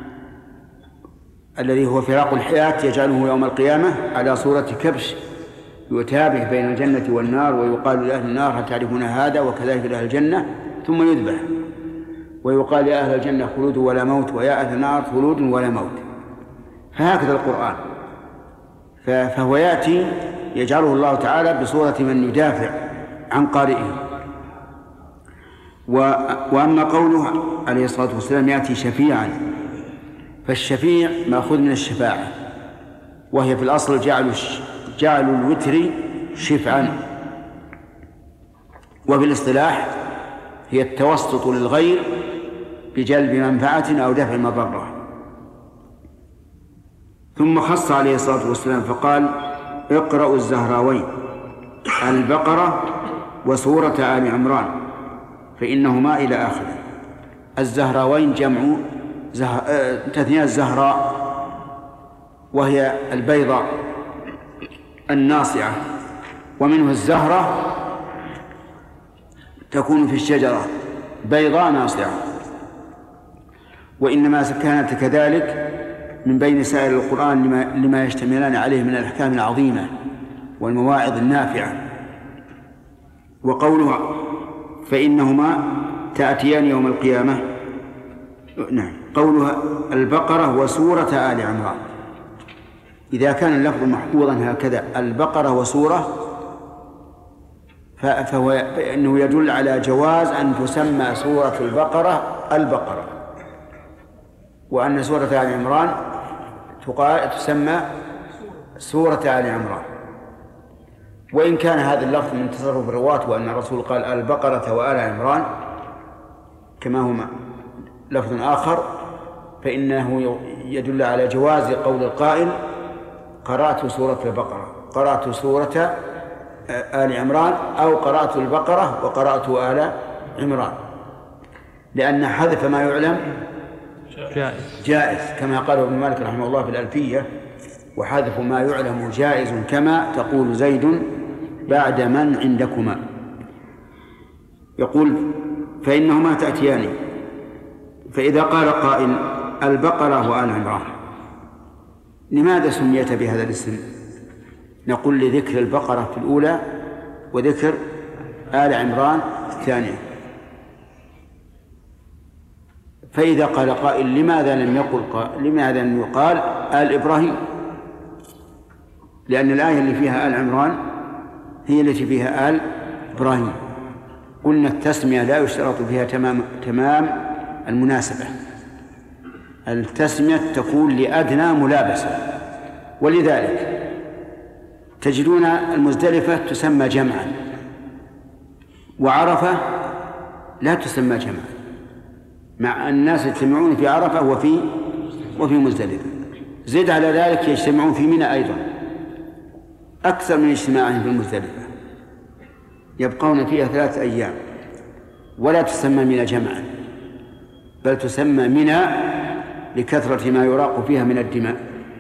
الذي هو فراق الحياة يجعله يوم القيامة على صورة كبش يتابع بين الجنة والنار، ويقال لأهل النار: هل تعرفون هذا؟ وكذلك لأهل الجنة، ثم يذبح. ويقال يا أهل الجنة خلود ولا موت، ويا أهل النار خلود ولا موت. فهكذا القرآن، فهو يأتي يجعله الله تعالى بصورة من يدافع عن قارئه. وأما قوله عليه الصلاة والسلام يأتي شفيعا، فالشفيع مأخوذ من الشفاعة، وهي في الأصل جعل جعل الوتر شفعا، وبالاصطلاح هي التوسط للغير بجلب منفعة أو دفع مضرة. ثم خص عليه الصلاة والسلام فقال: اقرأوا الزهراوين البقرة وسورة آل عمران فإنهما إلى آخره. الزهراوين جمع زه... تثنية الزهراء، وهي البيضاء الناصعة، ومنه الزهرة تكون في الشجرة بيضاء ناصعة، وإنما كانت كذلك من بين سائر القرآن لما, لما يشتملان عليه من الأحكام العظيمة والمواعظ النافعة. وقولها فإنهما تأتيان يوم القيامة، نعم، قولها البقرة وسورة آل عمران، إذا كان اللفظ محفوظا هكذا البقرة وسورة فهو إنه يدل على جواز أن تسمى سورة البقرة البقرة، وأن سورة آل عمران تسمى سورة آل عمران. وإن كان هذا اللفظ من تصرف الرواة وأن الرسول قال البقرة وآل عمران كما هما لفظ آخر، فإنه يدل على جواز قول القائل قرأت سورة البقرة، قرأت سورة آل عمران، أو قرأت البقرة وقرأت آل عمران، لأن حذف ما يعلم جائز, جائز كما قال ابن مالك رحمه الله في الألفية: وحذف ما يعلم جائز كما تقول زيد بعد من عندكما. يقول فإنهما تأتيان. فإذا قال قائل البقرة وآل عمران لماذا سميت بهذا الاسم؟ نقول لذكر البقرة في الأولى وذكر آل عمران في الثانية. فإذا قال قائل لماذا لم يقل قائل لماذا لم يقال آل إبراهيم؟ لأن الآية اللي فيها آل عمران هي التي فيها آل إبراهيم. قلنا التسمية لا يشترط فيها تمام تمام المناسبة، التسمية تكون لأدنى ملابسة، ولذلك تجدون المزدلفة تسمى جمعا، وعرفة لا تسمى جمعا، مع الناس يجتمعون في عرفة وفي وفي مزدلفة. زد على ذلك يجتمعون في منى أيضا أكثر من اجتماعهم في المزدلفة، يبقون فيها ثلاثة أيام، ولا تسمى منى جمعا، بل تسمى منى لكثرة ما يراق فيها من الدماء.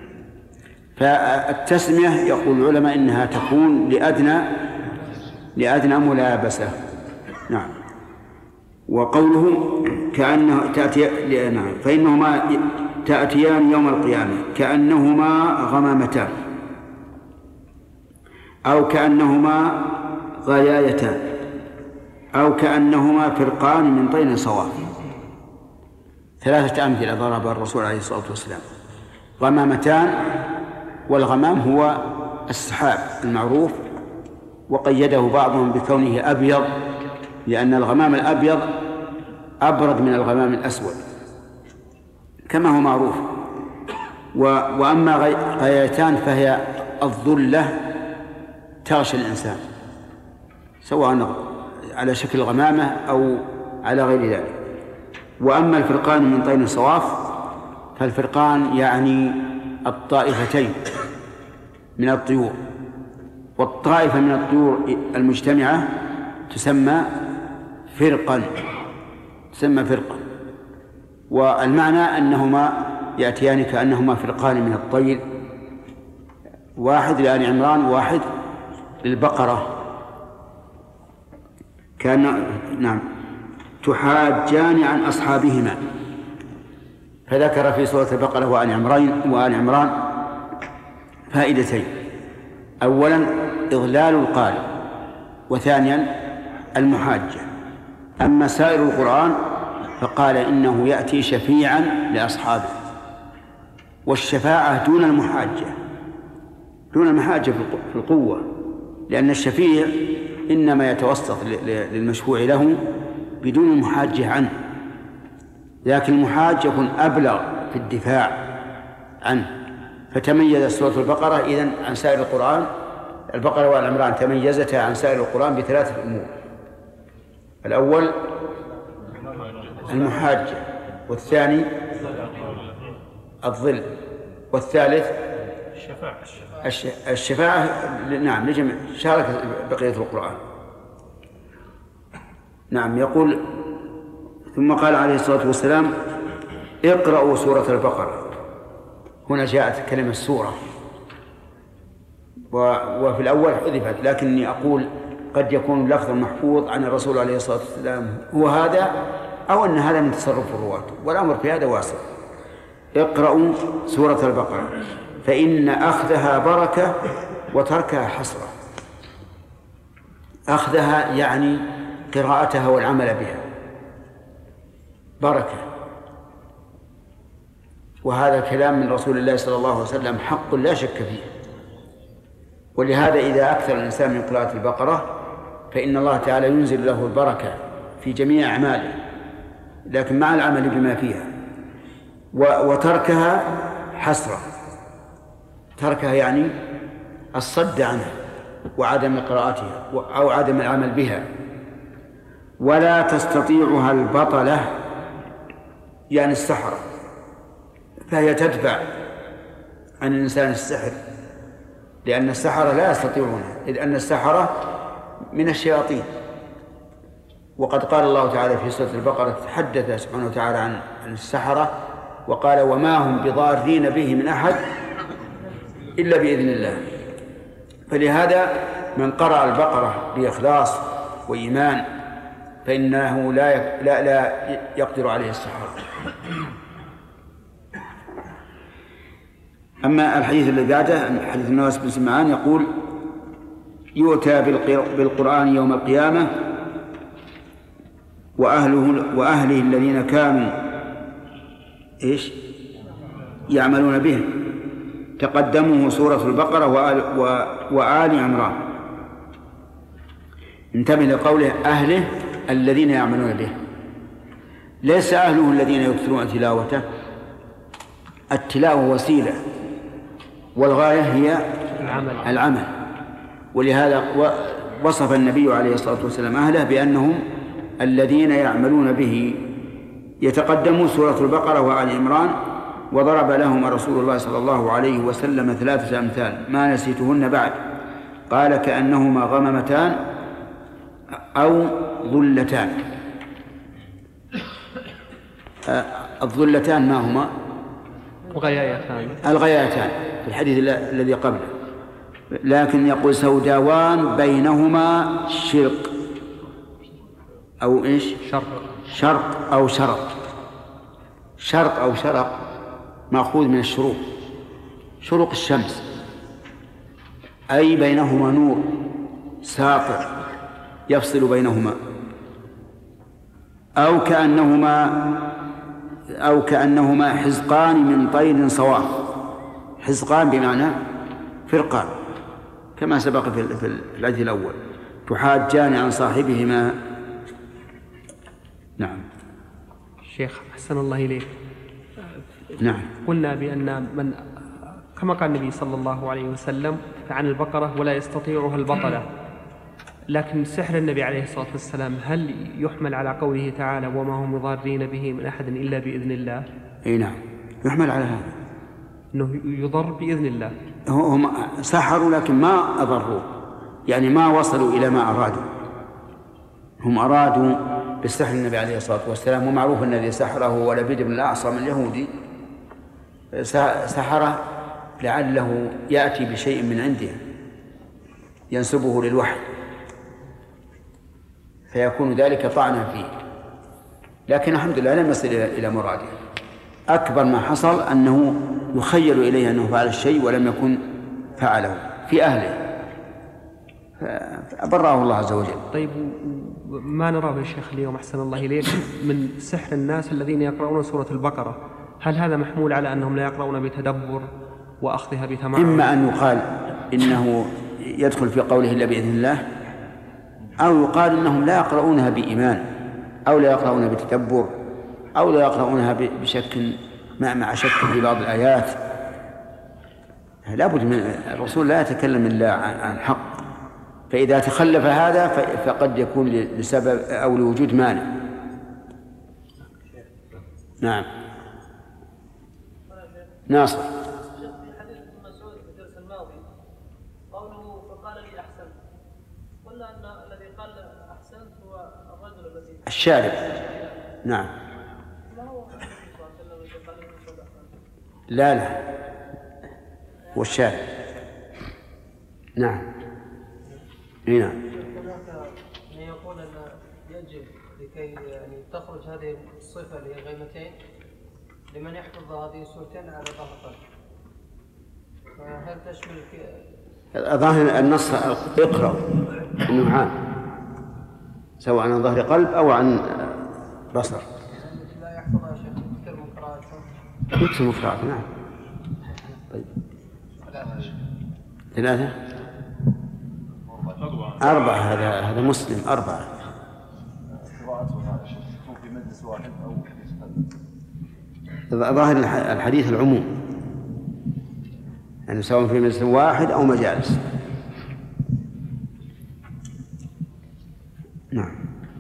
فالتسمية يقول العلماء إنها تكون لأدنى لأدنى ملابسة. نعم. وقوله كأنه تأتي نعم فإنهما تأتيان يوم القيامة كأنهما غمامتان أو كأنهما غيايتان أو كأنهما فرقان من طين صواف. ثلاثة أمثلة ضرب الرسول عليه الصلاة والسلام: غمامتان، والغمام هو السحاب المعروف، وقيده بعضهم بكونه أبيض لأن الغمام الأبيض أبرد من الغمام الأسود كما هو معروف. وأما غيتان فهي الظلة تغشى الإنسان سواء على شكل غمامة أو على غير ذلك. وأما الفرقان من طير صواف فالفرقان يعني الطائفتين من الطيور، والطائفة من الطيور المجتمعة تسمى فرقا تسمى فرقا والمعنى أنهما يأتيان كأنهما فرقان من الطير، واحد لآل عمران وواحد للبقرة. كان نعم تحاجان عن أصحابهما، فذكر في سورة البقرة وآل عمران وآل عمران فائدتين: أولا إضلال القارئ، وثانيا المحاجة. أما سائر القرآن فقال إنه يأتي شفيعا لأصحابه، والشفاعة دون المحاجة دون المحاجة في القوة، لأن الشفيع إنما يتوسط للمشفوع له بدون المحاجة عنه، لكن المحاج يكون أبلغ في الدفاع عنه. فتميز سورة البقرة إذن عن سائر القرآن، البقرة والعمران تميزتا عن سائر القرآن بثلاثة أمور: الأول المحاجة، والثاني الظل، والثالث الشفاعة. نعم لجمع شارك بقية القرآن. نعم يقول: ثم قال عليه الصلاة والسلام: اقرأوا سورة البقرة. هنا جاءت كلمة سورة، وفي الأول حذفت، لكني أقول قد يكون اللفظ المحفوظ عن الرسول عليه الصلاة والسلام هو هذا، أو أن هذا من تصرف الرواة، والأمر في هذا واسع. اقرأوا سورة البقرة فإن أخذها بركة وتركها حسرة. أخذها يعني قراءتها والعمل بها بركة، وهذا كلام من رسول الله صلى الله عليه وسلم حق لا شك فيه. ولهذا إذا أكثر الإنسان من قراءة البقرة فإن الله تعالى ينزل له البركة في جميع أعماله، لكن مع العمل بما فيها. وتركها حسرة، تركها يعني الصد عنها وعدم قراءتها أو عدم العمل بها. ولا تستطيعها البطلة يعني السحرة، فهي تدفع عن الإنسان السحر، لأن السحرة لا يستطيعونها، إذ أن السحرة من الشياطين. وقد قال الله تعالى في سورة البقرة تحدث سبحانه وتعالى عن السحرة وقال: وما هم بضارين به من أحد إلا بإذن الله. فلهذا من قرأ البقرة بإخلاص وإيمان فإنه لا لا لا يقدر عليه السحرة. أما الحديث الذي بعده حديث النواس بن سمعان يقول: يؤتى بالقرآن يوم القيامة وأهله وأهله الذين كانوا إيش يعملون به. تقدمه سورة البقرة وآل, وآل عمران. انتبه لقوله أهله الذين يعملون به، ليس أهله الذين يكثرون تلاوته. التلاوة وسيلة والغاية هي العمل, العمل. ولهذا وصف النبي عليه الصلاة والسلام أهله بأنهم الذين يعملون به. يتقدم سورة البقرة وآل عمران، وضرب لهم رسول الله صلى الله عليه وسلم ثلاثة أمثال ما نسيتهن بعد. قال: كأنهما غممتان أو ظلتان. الظلتان ما هما؟ الغيايتان. الغيايتان في الحديث الذي قبله، لكن يقول سوداوان بينهما شرق أو إيش؟ شرق. شرق أو شرق. شرق أو شرق مأخوذ من الشروق، شروق الشمس، أي بينهما نور ساطع يفصل بينهما. أو كأنهما أو كأنهما حزقان من طير صواف. حزقان بمعنى فرقان كما سبق في الحديث الأول، تحاجان عن صاحبهما. نعم. شيخ أحسن الله إليك. نعم. قلنا بأن من كما قال النبي صلى الله عليه وسلم عن البقرة ولا يستطيعها البطلة، لكن سحر النبي عليه الصلاة والسلام هل يحمل على قوله تعالى وما هم ضارين به من أحد إلا بإذن الله؟ أي نعم يحمل على هذا، أنه يضر بإذن الله. هم سحروا لكن ما أضروا، يعني ما وصلوا إلى ما أرادوا. هم أرادوا بالسحر النبي عليه الصلاة والسلام، ومعروف أن الذي سحره ولبيد بن الأعصم اليهودي سحره لعله يأتي بشيء من عنده ينسبه للوحي فيكون ذلك طعنا فيه، لكن الحمد لله لم يصل إلى مراده. أكبر ما حصل أنه يخيل إليه أنه فعل الشيء ولم يكن فعله في أهله، فأبرأه الله عز وجل. طيب ما نراه يا شيخ اليوم أحسن الله إليك من سحر الناس الذين يقرؤون سورة البقرة، هل هذا محمول على أنهم لا يقرؤون بتدبر وأخذها بتمعن؟ إما أن يقال إنه يدخل في قوله إلا بإذن الله، أو يقال إنهم لا يقرؤونها بإيمان، أو لا يقرؤونها بتدبر، أو لا يقرؤونها بشك مع شك في بعض الآيات. لا بد من الرسول لا يتكلم إلا عن حق، فإذا تخلف هذا فقد يكون لسبب أو لوجود مانع. نعم. ناصر. في حديث ابن مسعود في الدرس الماضي قوله فقال لي أحسنت، قلنا أن الذي قال أحسنت هو الرجل الذي الشارب. نعم. لا لا هو الشارب. نعم. نعم. هناك من يقول أن يجب لكي يعني تخرج هذه الصفة لغيمتين لمن يحفظ هذه السورتين على ظهر قلب، فهل تشمل ظاهر النص اقرأ انه عام سواء عن ظهر قلب او عن بصر. لا يحفظها شيء يكثر من قراءته. يكثر من قراءته. نعم. طيب. ثلاثة أربعة. هذا هذا مسلم أربعة. في مجلس واحد أو ظاهر الحديث العموم، يعني سواء في مجلس واحد أو مجالس. نعم.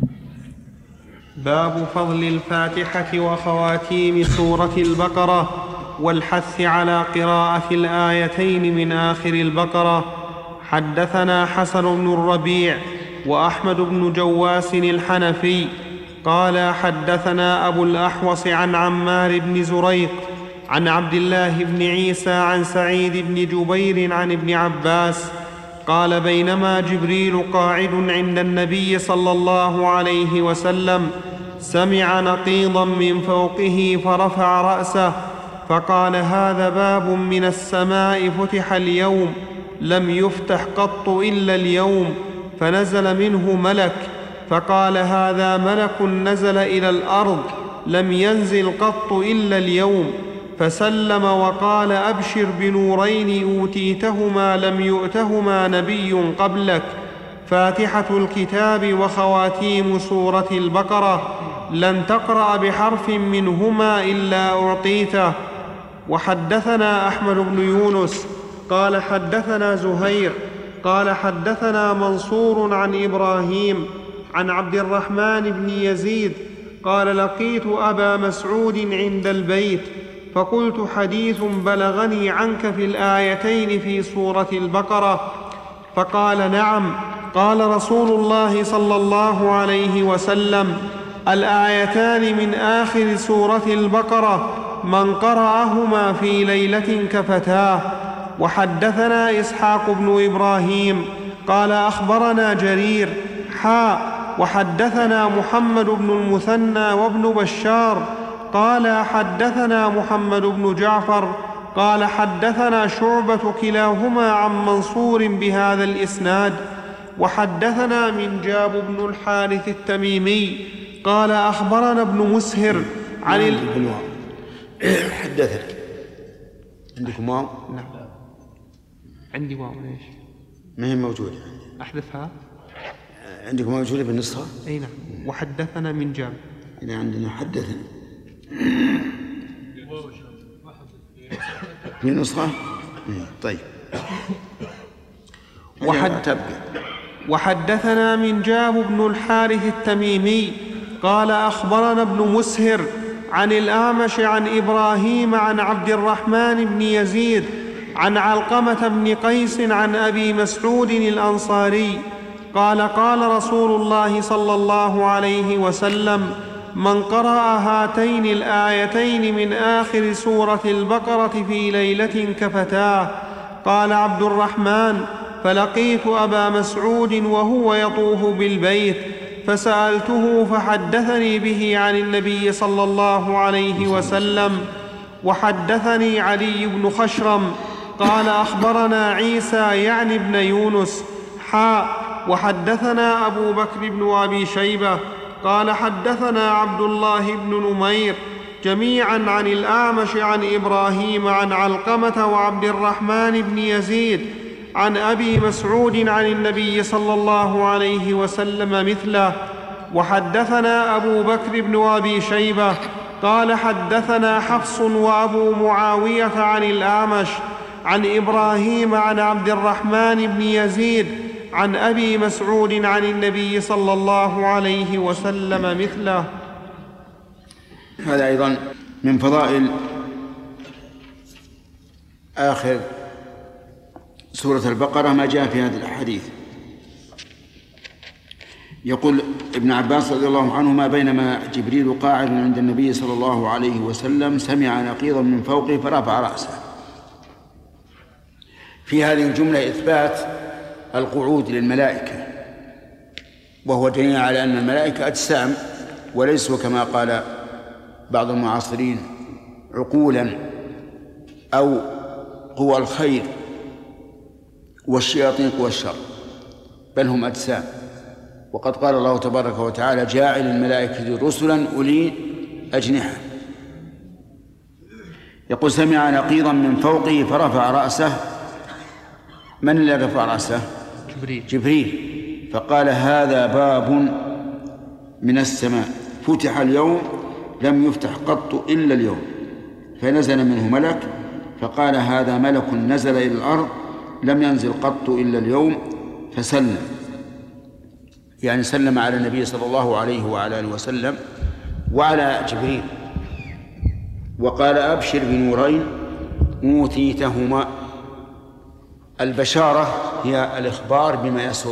باب فضل الفاتحة وخواتيم سورة البقرة والحث على قراءة الآيتين من آخر البقرة. حدثنا حسن بن الربيع وأحمد بن جواس الحنفي قال حدثنا أبو الأحوص عن عمار بن زريق عن عبد الله بن عيسى عن سعيد بن جبير عن ابن عباس قال بينما جبريل قاعد عند النبي صلى الله عليه وسلم سمع نقيضا من فوقه فرفع رأسه فقال هذا باب من السماء فتح اليوم لم يفتح قط إلا اليوم، فنزل منه ملك فقال هذا ملك نزل إلى الأرض لم ينزل قط إلا اليوم، فسلم وقال أبشر بنورين أوتيتهما لم يؤتهما نبي قبلك، فاتحة الكتاب وخواتيم سورة البقرة، لن تقرأ بحرف منهما إلا أعطيته. وحدثنا أحمد بن يونس قال حدثنا زهير قال حدثنا منصور عن إبراهيم عن عبد الرحمن بن يزيد قال لقيت أبا مسعود عند البيت فقلت حديث بلغني عنك في الآيتين في سورة البقرة، فقال نعم. قال رسول الله صلى الله عليه وسلم الآيتان من آخر سورة البقرة من قرأهما في ليلة كفتاه. وحدثنا إسحاق بن إبراهيم قال أخبرنا جرير حاء وحدثنا محمد بن المثنى وابن بشار قال حدثنا محمد بن جعفر قال حدثنا شعبة كلاهما عن منصور بهذا الإسناد. وحدثنا من جاب بن الحارث التميمي قال أخبرنا ابن مسهر عن ال... بالواو. حدثنا عندكم واو؟ نعم عندي واو. ليش؟ ما هي موجودة. أحذفها. عندكم موجودة بالنسخة؟ أي نعم. وحدثنا من جابر. إذا عندنا حدثنا في النسخة. طيب. وحد... وحدثنا من جاب بن الحارث التميمي قال أخبرنا ابن مسهر عن الأعمش عن إبراهيم عن عبد الرحمن بن يزيد عن علقمة بن قيس عن أبي مسعود الأنصاري قال قال رسول الله صلى الله عليه وسلم من قرأ هاتين الآيتين من آخر سورة البقرة في ليلة كفتاه. قال عبد الرحمن فلقيت أبا مسعود وهو يطوف بالبيت فسألته فحدثني به عن النبي صلى الله عليه وسلم. وحدثني علي بن خشرم قال أخبرنا عيسى يعني ابن يونس حاء وحدثنا أبو بكر بن أبي شيبة قال حدثنا عبد الله بن نمير جميعا عن الأعمش عن إبراهيم عن علقمة وعبد الرحمن بن يزيد عن أبي مسعود عن النبي صلى الله عليه وسلم مثله. وحدثنا أبو بكر بن أبي شيبة قال حدثنا حفص وأبو معاوية عن الأعمش عن إبراهيم عن عبد الرحمن بن يزيد عن أبي مسعود عن النبي صلى الله عليه وسلم مثله. هذا أيضا من فضائل آخر سورة البقرة ما جاء في هذا الحديث. يقول ابن عباس رضي الله عنهما بينما جبريل قاعد عند النبي صلى الله عليه وسلم سمع نقيضا من فوقه فرفع رأسه. في هذه الجملة إثبات القعود للملائكة، وهو دليل على أن الملائكة أجسام وليسوا كما قال بعض المعاصرين عقولا أو قوى الخير والشياطين قوى الشر، بل هم أجسام. وقد قال الله تبارك وتعالى جاعل الملائكة رسلا أولي أجنحة. يقول سمع نقيضا من فوقه فرفع رأسه. من الذي رفع رأسه؟ جبريل. جبريل. فقال هذا باب من السماء فتح اليوم لم يفتح قط إلا اليوم. فنزل منه ملك فقال هذا ملك نزل إلى الأرض لم ينزل قط إلا اليوم فسلم، يعني سلم على النبي صلى الله عليه وعلى آله وسلم وعلى جبريل. وقال أبشر بنورين أوتيتهما. البشارة هي الإخبار بما يسر،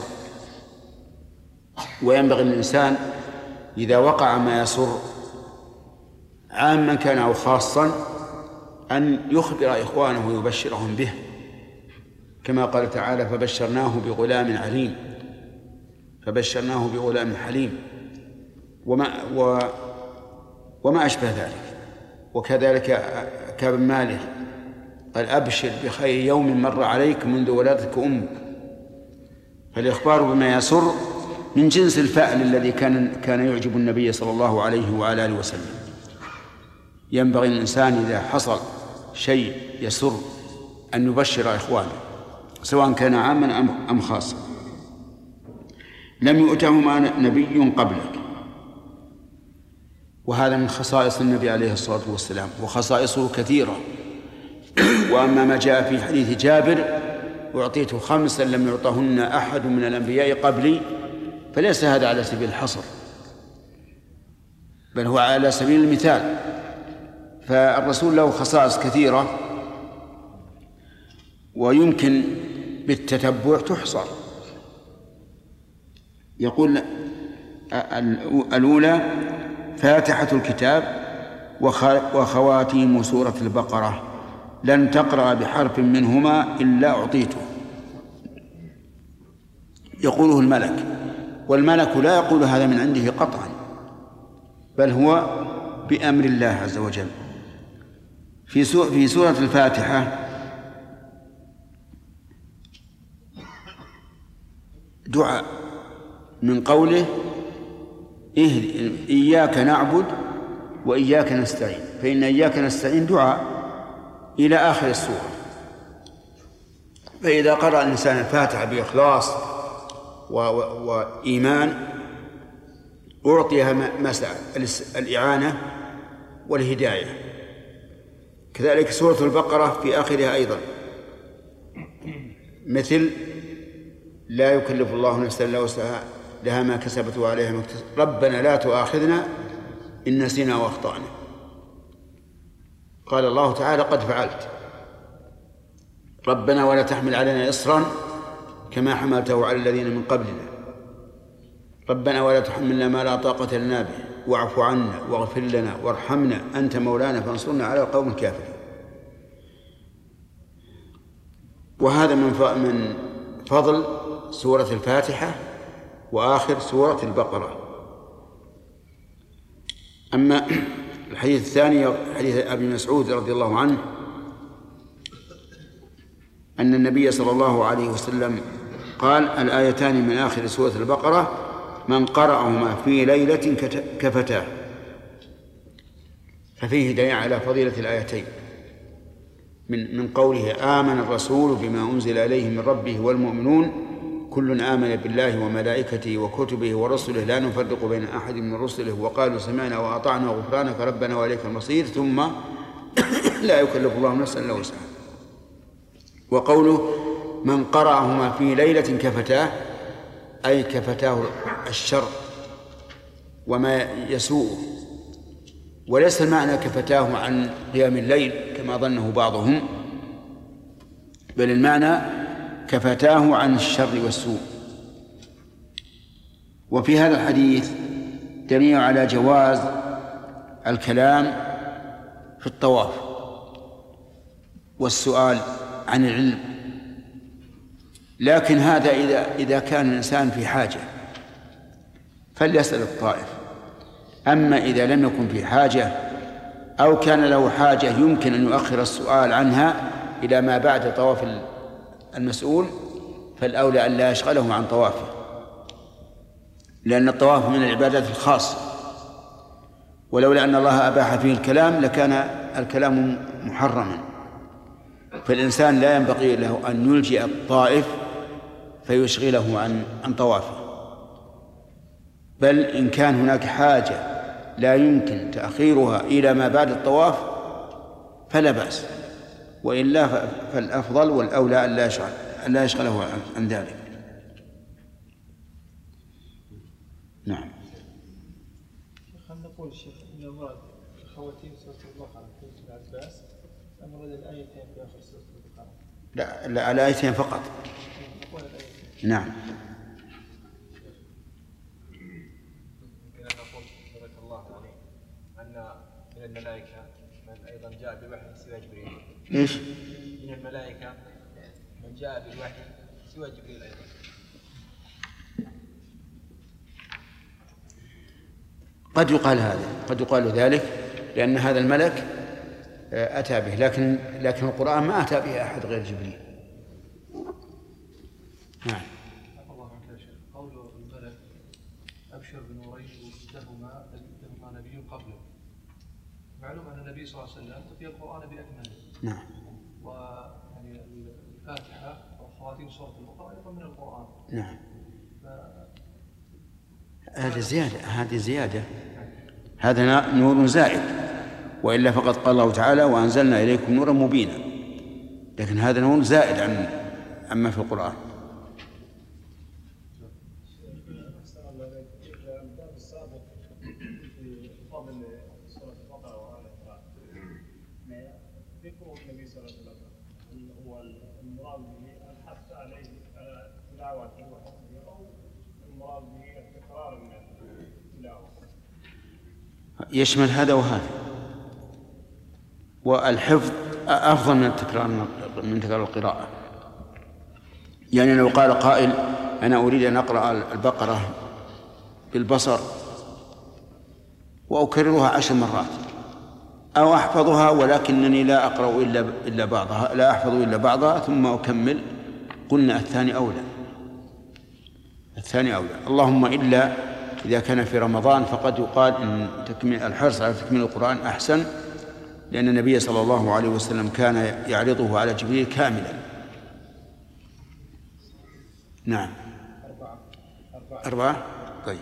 وينبغي للإنسان إذا وقع ما يسر عاما كان أو خاصا أن يخبر إخوانه ويبشرهم به، كما قال تعالى فبشرناه بغلام عليم فبشرناه بغلام حليم وما, و وما أشبه ذلك. وكذلك كعب بن مالك قال أبشر بخير يوم مر عليك منذ ولادتك أمك. فالإخبار بما يسر من جنس الفعل الذي كان كان يعجب النبي صلى الله عليه وعلى آله وسلم. ينبغي الإنسان إذا حصل شيء يسر أن يبشر إخوانه سواء كان عاما أم خاصا. لم يؤتهما نبي قبلك، وهذا من خصائص النبي عليه الصلاة والسلام، وخصائصه كثيرة. وأما ما جاء في حديث جابر أعطيت خمسا لم يعطهن أحد من الأنبياء قبلي، فليس هذا على سبيل الحصر بل هو على سبيل المثال. فالرسول له خصائص كثيرة ويمكن بالتتبع تحصر. يقول الأولى فاتحة الكتاب وخواتيم سورة البقرة لن تقرأ بحرف منهما إلا أعطيته. يقوله الملك، والملك لا يقول هذا من عنده قطعا بل هو بأمر الله عز وجل. في في سورة الفاتحة دعاء من قوله إياك نعبد وإياك نستعين، فإن إياك نستعين دعاء إلى آخر السورة. فإذا قرأ الإنسان الفاتحة بإخلاص وإيمان أعطيها ما سأل: الإعانة والهداية. كذلك سورة البقرة في آخرها أيضا مثل: لا يكلف الله نفسا إلا وسعها لها ما كسبت وعليها ما اكتسبت ربنا لا تؤاخذنا إن نسينا وأخطأنا. قال الله تعالى: قد فعلت. ربنا ولا تحمل علينا إصرا كما حملته على الذين من قبلنا. ربنا ولا تحملنا ما لا طاقة لنا به واعف عنا واغفر لنا وارحمنا أنت مولانا فانصرنا على القوم الكافرين. وهذا من فضل سورة الفاتحة وآخر سورة البقرة. أما الحديث الثاني حديث أبي مسعود رضي الله عنه أن النبي صلى الله عليه وسلم قال: الآيتان من آخر سورة البقرة من قرأهما في ليلة كفتاه. ففيه دليل على فضيلة الآيتين من من قوله: آمن الرسول بما أنزل إليه من ربه والمؤمنون كل آمن بالله وملائكته وكتبه ورسله لا نفرق بين أحد من رسله وقالوا سمعنا وأطعنا غفرانك ربنا وإليك المصير، ثم لا يكلف الله نفسا إلا وسعها. وقوله: من قرأهما في ليلة كفتاه، أي كفتاه الشر وما يسوءه، وليس المعنى كفتاه عن قيام الليل كما ظنه بعضهم، بل المعنى كفتاه عن الشر والسوء. وفي هذا الحديث دليل على جواز الكلام في الطواف والسؤال عن العلم، لكن هذا إذا إذا كان الإنسان في حاجة فليسأل الطائف. أما إذا لم يكن في حاجة أو كان له حاجة يمكن أن يؤخر السؤال عنها إلى ما بعد طواف المسؤول، فالأولى أن لا يشغله عن طوافه، لأن الطواف من العبادات الخاصة، ولولا أن الله أباح فيه الكلام لكان الكلام محرما. فالإنسان لا ينبغي له أن يلجئ الطائف فيشغله عن عن طوافه، بل إن كان هناك حاجة لا يمكن تأخيرها إلى ما بعد الطواف فلا بأس، وإلا فالأفضل والأولى أن لا يشغل أن لا يشغله عن ذلك. نعم. هل نقول الشيخ أن المراد خواتيم سورة البقرة في العباس أم مراد الآيتين في آخر سورة البقرة؟ لا لا الآيتين فقط. نعم. يمكن أن نقول بارك الله عليك أن من الملائكة من أيضا جاء بوحي سوى جبريل. إيش؟ من الملائكة من جاء بالوحي سوى جبريل أيضا. قد يقال هذا، قد يقال ذلك، لأن هذا الملك أتى به، لكن لكن القرآن ما أتى به أحد غير جبريل. نعم. الله عنك يا شيخ، قول الملك أبشر بنورين لهما لهما نبي قبله، معلوم أن النبي صلى الله عليه وسلم أتي القرآن بأكمله. نعم. ويعني الفاتحة وخواتيم سورة البقرة أيضا من القرآن. نعم. ف... هذه زيادة، هذه زيادة، هذا نور زائد، وإلا فقد قال الله تعالى: وأنزلنا إليكم نورا مبينا، لكن هذا نور زائد عن عما في القرآن. يشمل هذا وهذا، والحفظ أفضل من التكرار من تكرار القراءة. يعني لو قال قائل: أنا أريد أن أقرأ البقرة بالبصر وأكررها عشر مرات، أو أحفظها ولكنني لا أقرأ إلا إلا بعضها لا أحفظ إلا بعضها ثم أكمل، قلنا الثاني أولى، الثاني أولى. اللهم إلا إذا كان في رمضان فقد يقال إن تكميل الحرص على تكميل القرآن أحسن، لأن النبي صلى الله عليه وسلم كان يعرضه على جبريل كاملا. نعم. أربعة. طيب.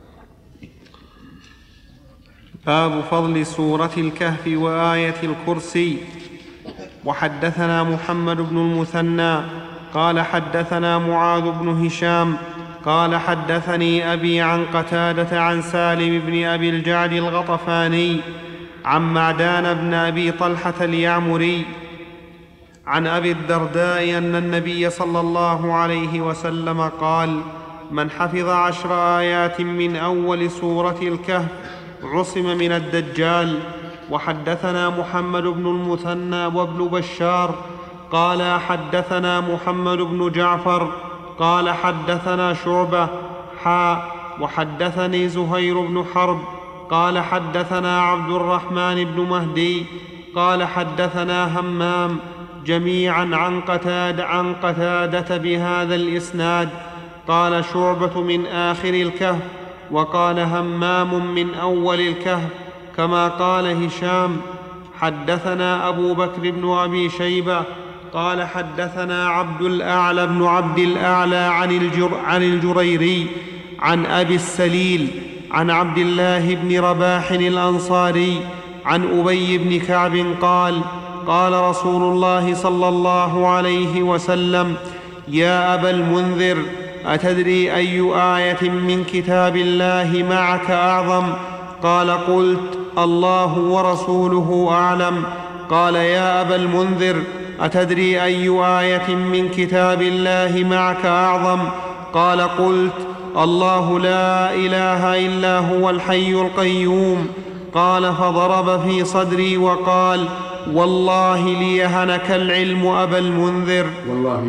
باب فضل سورة الكهف وآية الكرسي. وحدثنا محمد بن المثنى قال حدثنا معاذ بن هشام قال حدثني أبي عن قتادة عن سالم بن أبي الجعد الغطفاني عن معدان بن أبي طلحة اليعمري عن أبي الدرداء أن النبي صلى الله عليه وسلم قال: من حفظ عشر آيات من أول سورة الكهف عصم من الدجال. وحدثنا محمد بن المثنى وابن بشار قال حدثنا محمد بن جعفر قال حدثنا شعبة حاء وحدثني زهير بن حرب قال حدثنا عبد الرحمن بن مهدي قال حدثنا همام جميعا عن قتادة عن قتادة بهذا الإسناد. قال شعبة من آخر الكهف وقال همام من أول الكهف كما قال هشام. حدثنا أبو بكر بن أبي شيبة قال حدثنا عبد الأعلى بن عبد الأعلى عن, الجر عن الجريري عن أبي السليل عن عبد الله بن رباح الأنصاري عن أبي بن كعب قال: قال رسول الله صلى الله عليه وسلم: يا أبا المنذر، أتدري أي آية من كتاب الله معك أعظم؟ قال: قلت: الله ورسوله أعلم. قال: يا أبا المنذر، أتدري أي آية من كتاب الله معك أعظم؟ قال: قلت: الله لا إله إلا هو الحي القيوم. قال: فضرب في صدري وقال: والله ليهنك العلم أبا المنذر. والله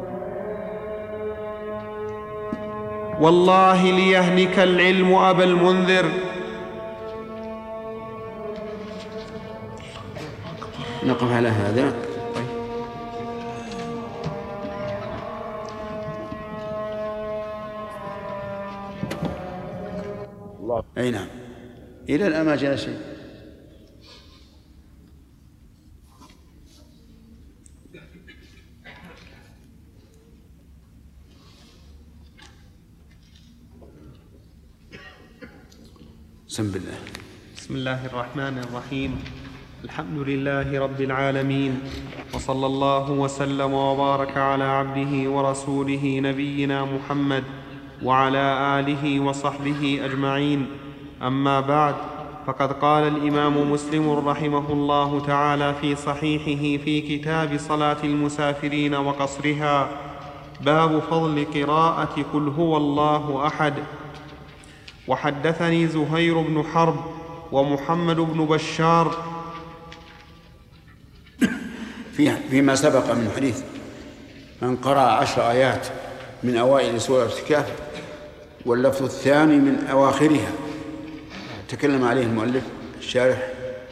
والله ليهنك العلم أبا المنذر. نقف على هذا. الله. أي نعم، إلى الآن ما جاء شيء. بسم الله. بسم الله الرحمن الرحيم. الحمد لله رب العالمين، وصلى الله وسلم وبارك على عبده ورسوله نبينا محمد وعلى آله وصحبه أجمعين. أما بعد، فقد قال الإمام مسلم رحمه الله تعالى في صحيحه في كتاب صلاة المسافرين وقصرها: باب فضل قراءة قل هو الله أحد. وحدثني زهير بن حرب ومحمد بن بشار فيما سبق من حديث من قرأ عشر آيات من أوائل سورة الكهف واللفظ الثاني من أواخرها تكلم عليه المؤلف الشارح.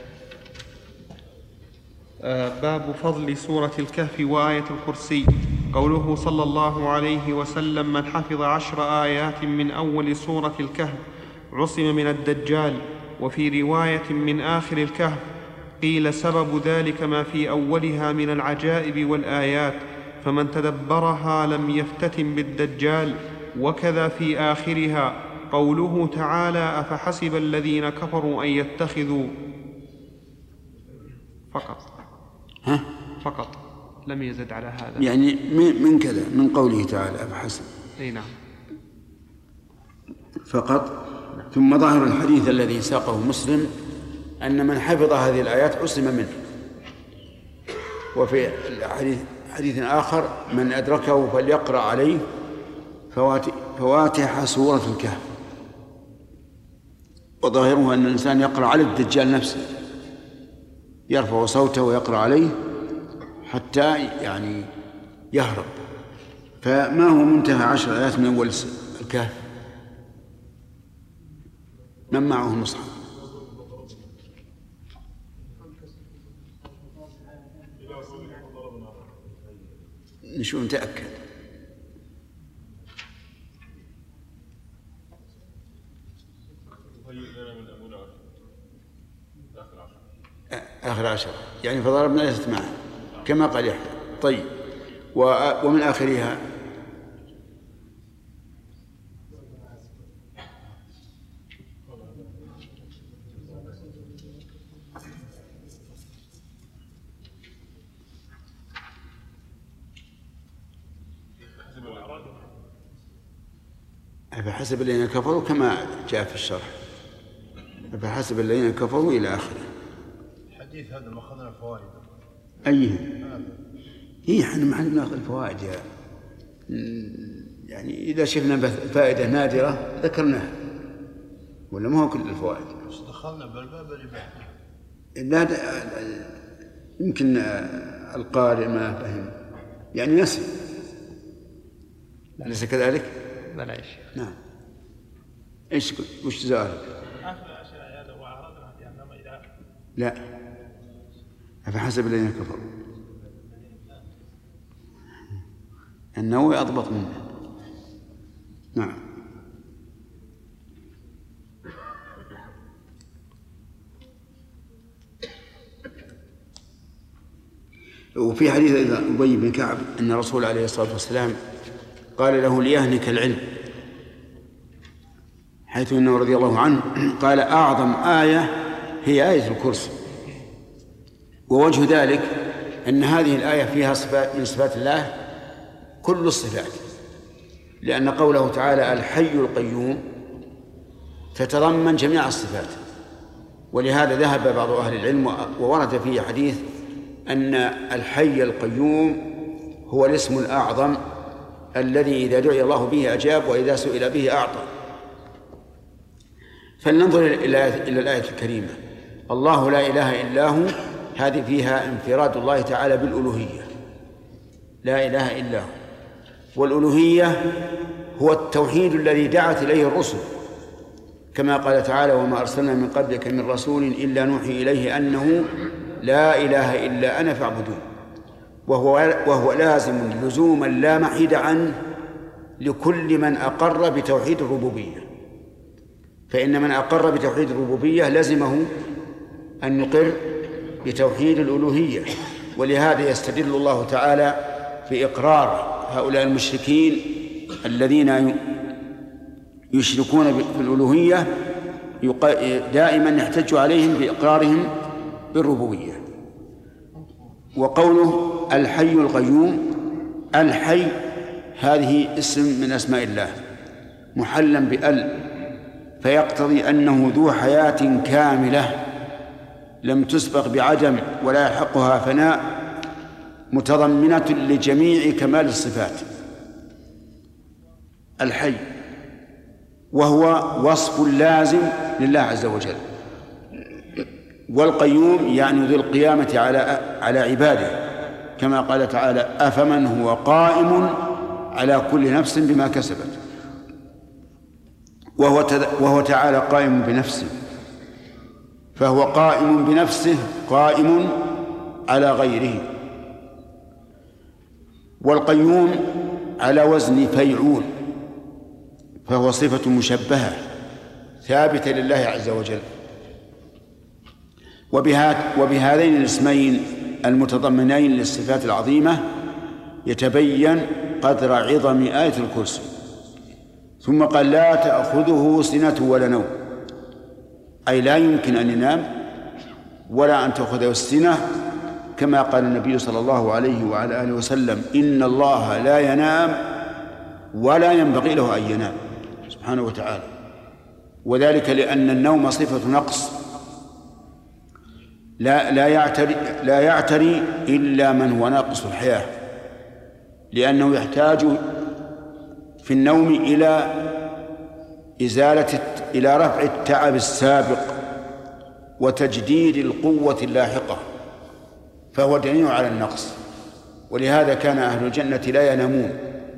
باب فضل سورة الكهف وآية الكرسي. قوله صلى الله عليه وسلم: من حفظ عشر آيات من أول سورة الكهف عصم من الدجال. وفي رواية من آخر الكهف. قيل سبب ذلك ما في أولها من العجائب والآيات، فمن تدبرها لم يفتتن بالدجال. وكذا في آخرها قوله تعالى: أفحسب الذين كفروا أن يتخذوا فقط ها؟ فقط لم يزد على هذا، يعني من كذا من قوله تعالى أفحسب. أي نعم، فقط. ثم ظاهر الحديث الذي ساقه مسلم أن من حفظ هذه الآيات عصم منه. وفي حديث, حديث آخر: من أدركه فليقرأ عليه فواتح سورة الكهف. وظاهره أن الإنسان يقرأ على الدجال نفسه، يرفع صوته ويقرأ عليه حتى يعني يهرب. فما هو منتهى عشر آيات من أول الكهف؟ من معه المصحف؟ نشوف نتأكد. آخر عشر يعني فضربنا ليست معه كما قال يحيى. طيب ومن آخرها فحسب الذين كفروا كما جاء في الشرح، فحسب الذين كفروا إلى آخره. الحديث هذا ما أخذنا الفوائد أيه هي احنا ما ناخذ الفوائد يا يعني إذا شفنا فائدة نادرة ذكرناها ولا ما هو كل الفوائد. بس دخلنا بالباب اللي لا يمكن القارئ ما فهم يعني نسي، أليس كذلك؟ بلى يا شيخ. نعم. ايش وش سؤالك؟ لا فحسب الذين كفروا النووي أضبط منه. نعم. وفي حديث أبي بن كعب أن الرسول عليه الصلاة والسلام قال له ليهنك العلم، حيث أنه رضي الله عنه قال أعظم آية هي آية الكرسي، ووجه ذلك أن هذه الآية فيها صفات من صفات الله كل الصفات، لأن قوله تعالى الحي القيوم تتضمن جميع الصفات، ولهذا ذهب بعض أهل العلم وورد فيه حديث أن الحي القيوم هو الاسم الأعظم الذي إذا دعي الله به أجاب وإذا سئل به أعطى. فلننظر إلى الآية الكريمة الله لا إله إلا هو، هذه فيها انفراد الله تعالى بالألوهية، لا إله إلا هو، والألوهية هو التوحيد الذي دعت إليه الرسل، كما قال تعالى وما أرسلنا من قبلك من رسول إلا نوحي إليه أنه لا إله إلا أنا فاعبدون، وهو, وهو لازم لزوما لا محيد عنه لكل من أقر بتوحيد الربوبية، فإن من أقر بتوحيد الربوبية لزمه أن يقر بتوحيد الألوهية. ولهذا يستدل الله تعالى بإقرار هؤلاء المشركين الذين يشركون بالألوهية دائما يحتج عليهم بإقرارهم بالربوبية. وقوله الحي القيوم، الحي هذه اسم من أسماء الله محلا بأل، فيقتضي أنه ذو حياة كاملة لم تسبق بعدم ولا يحقها فناء، متضمنة لجميع كمال الصفات. الحي وهو وصف لازم لله عز وجل، والقيوم يعني ذو القيامة على على عباده، كما قال تعالى أفمن هو قائم على كل نفس بما كسبت، وهو وهو تعالى قائم بنفسه، فهو قائم بنفسه قائم على غيره. والقيوم على وزن فيعول، فهو صفة مشبهة ثابتة لله عز وجل. وبهذين الاسمين المتضمنين للصفات العظيمة يتبين قدر عظم آية الكرسي. ثم قال لا تأخذه سنة ولا نوم، أي لا يمكن أن ينام ولا أن تأخذه السنة، كما قال النبي صلى الله عليه وعلى آله وسلم إن الله لا ينام ولا ينبغي له أن ينام سبحانه وتعالى، وذلك لأن النوم صفة نقص لا لا يعتري لا يعتري إلا من هو ناقص الحياة، لأنه يحتاج في النوم إلى إزالة إلى رفع التعب السابق وتجديد القوة اللاحقة، فهو دليل على النقص. ولهذا كان أهل الجنة لا ينامون،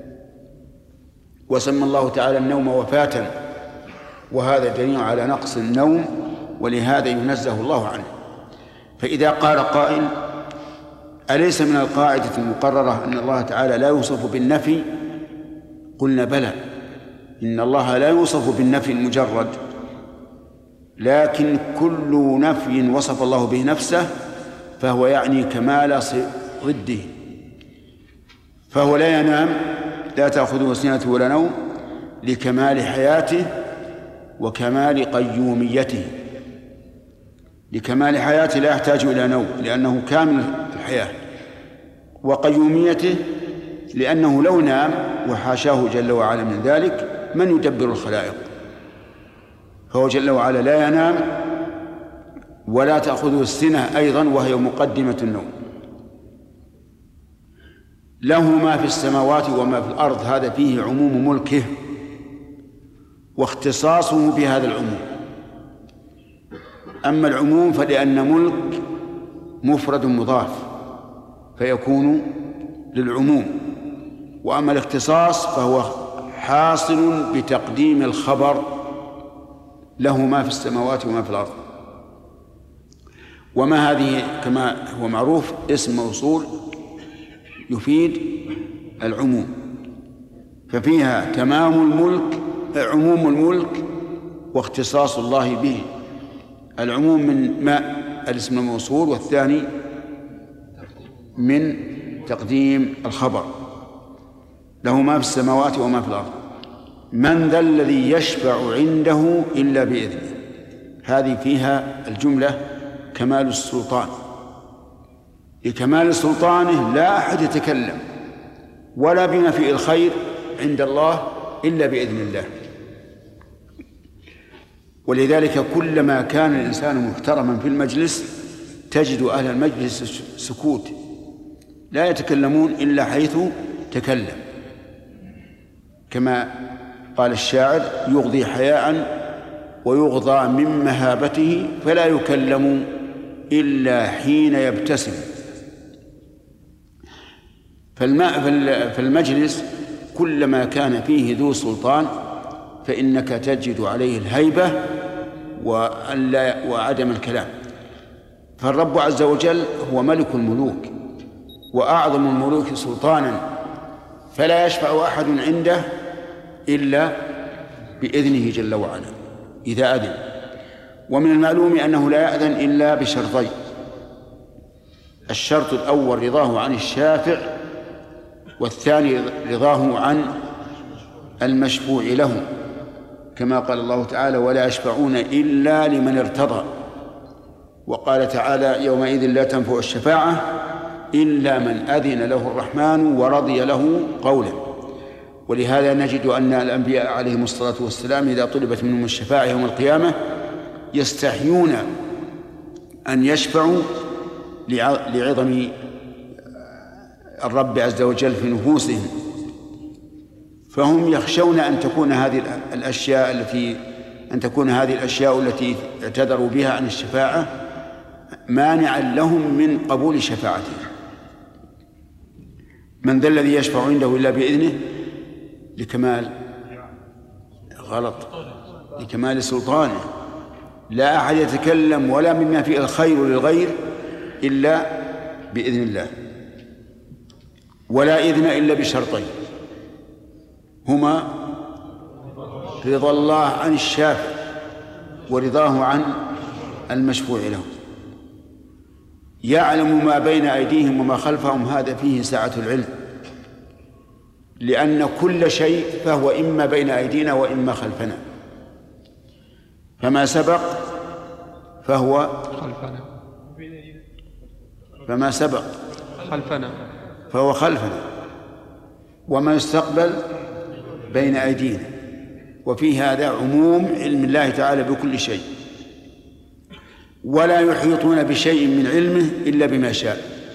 وسمى الله تعالى النوم وفاة، وهذا دليل على نقص النوم، ولهذا ينزه الله عنه. فإذا قال قائل أليس من القاعدة المقررة أن الله تعالى لا يوصف بالنفي؟ قلنا بلى، إن الله لا يوصف بالنفي المجرد، لكن كل نفي وصف الله به نفسه فهو يعني كمال ضده، فهو لا ينام، لا تأخذه سنة ولا نوم، لكمال حياته وكمال قيوميته. لكمال حياته لا يحتاج إلى نوم لأنه كامل الحياة، وقيوميته لأنه لو نام وحاشاه جل وعلا من ذلك من يدبر الخلائق، فهو جل وعلا لا ينام ولا تأخذه السنة أيضا وهي مقدمة النوم. له ما في السماوات وما في الأرض، هذا فيه عموم ملكه واختصاصه بهذا العموم. أما العموم فلأن ملك مفرد مضاف فيكون للعموم، وأما الاختصاص فهو حاصل بتقديم الخبر له ما في السماوات وما في الأرض. وما هذه كما هو معروف اسم موصول يفيد العموم، ففيها تمام الملك، عموم الملك واختصاص الله به. العموم من ما الاسم الموصول، والثاني من تقديم الخبر له ما في السماوات وما في الأرض. من ذا الذي يشفع عنده إلا بإذنه، هذه فيها الجملة كمال السلطان. لكمال سلطانه لا أحد يتكلم ولا بنفي الخير عند الله إلا بإذن الله. ولذلك كلما كان الإنسان محترما في المجلس تجد أهل المجلس سكوت، لا يتكلمون إلا حيث تكلم، كما قال الشاعر: يغضي حياء ويغضى من مهابته فلا يكلم إلا حين يبتسم. فالمجلس كلما كان فيه ذو سلطان فإنك تجد عليه الهيبة وعدم الكلام. فالرب عز وجل هو ملك الملوك وأعظم الملوك سلطانا، فلا يشفع أحد عنده إلا بإذنه جل وعلا إذا أذن. ومن المعلوم أنه لا يأذن إلا بشرطين: الشرط الأول رضاه عن الشافع، والثاني رضاه عن المشفوع له، كما قال الله تعالى: ولا يشفعون إلا لمن ارتضى. وقال تعالى: يومئذ لا تنفع الشفاعة إلا من أذن له الرحمن ورضي له قولا. ولهذا نجد أن الأنبياء عليهم الصلاة والسلام إذا طلبت منهم الشفاعة يوم القيامة يستحيون أن يشفعوا لعظم الرب عز وجل في نفوسهم، فهم يخشون أن تكون هذه الأشياء التي أن تكون هذه الأشياء التي اعتذروا بها عن الشفاعة مانعا لهم من قبول شفاعته. من ذا الذي يشفع عنده إلا بإذنه لكمال غلط لكمال سلطانه، لا أحد يتكلم ولا مما فيه الخير للغير إلا بإذن الله، ولا إذن إلا بشرطين هما رضا الله عن الشافع ورضاه عن المشفوع له. يعلم ما بين أيديهم وما خلفهم، هذا فيه سعة العلم، لأن كل شيء فهو إما بين أيدينا وإما خلفنا، فما سبق فهو خلفنا فما سبق خلفنا فهو خلفنا، وما يستقبل بين أيدينا. وفي هذا عموم علم الله تعالى بكل شيء، ولا يحيطون بشيء من علمه إلا بما شاء.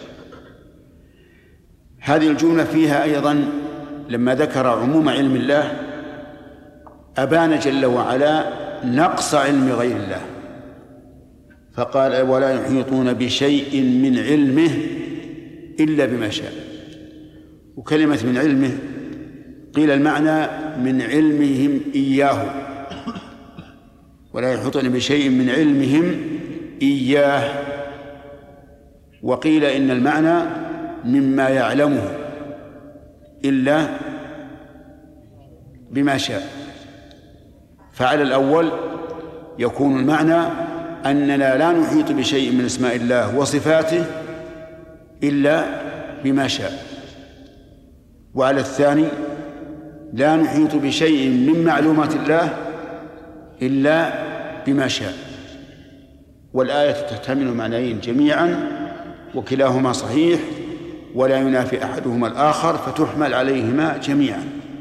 هذه الجملة فيها أيضا لما ذكر عموم علم الله أبان جل وعلا نقص علم غير الله، فقال: ولا يحيطون بشيء من علمه إلا بما شاء. وكلمة من علمه قيل المعنى من علمهم إياه، ولا يحيطون بشيء من علمهم إياه، وقيل إن المعنى مما يعلمه إلا بما شاء. فعلى الأول يكون المعنى أننا لا نحيط بشيء من أسماء الله وصفاته إلا بما شاء. وعلى الثاني لا نحيط بشيء من معلومات الله إلا بما شاء. والآية تحتمل معنيين جميعا وكلاهما صحيح ولا ينافي أحدهما الآخر، فتحمل عليهما جميعا.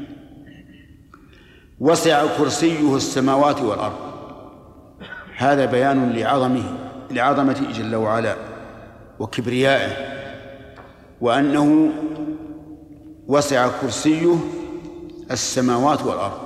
وسع كرسيه السماوات والأرض، هذا بيان لعظمه لعظمته جل وعلا وكبريائه، وأنه وسع كرسيه السماوات والأرض.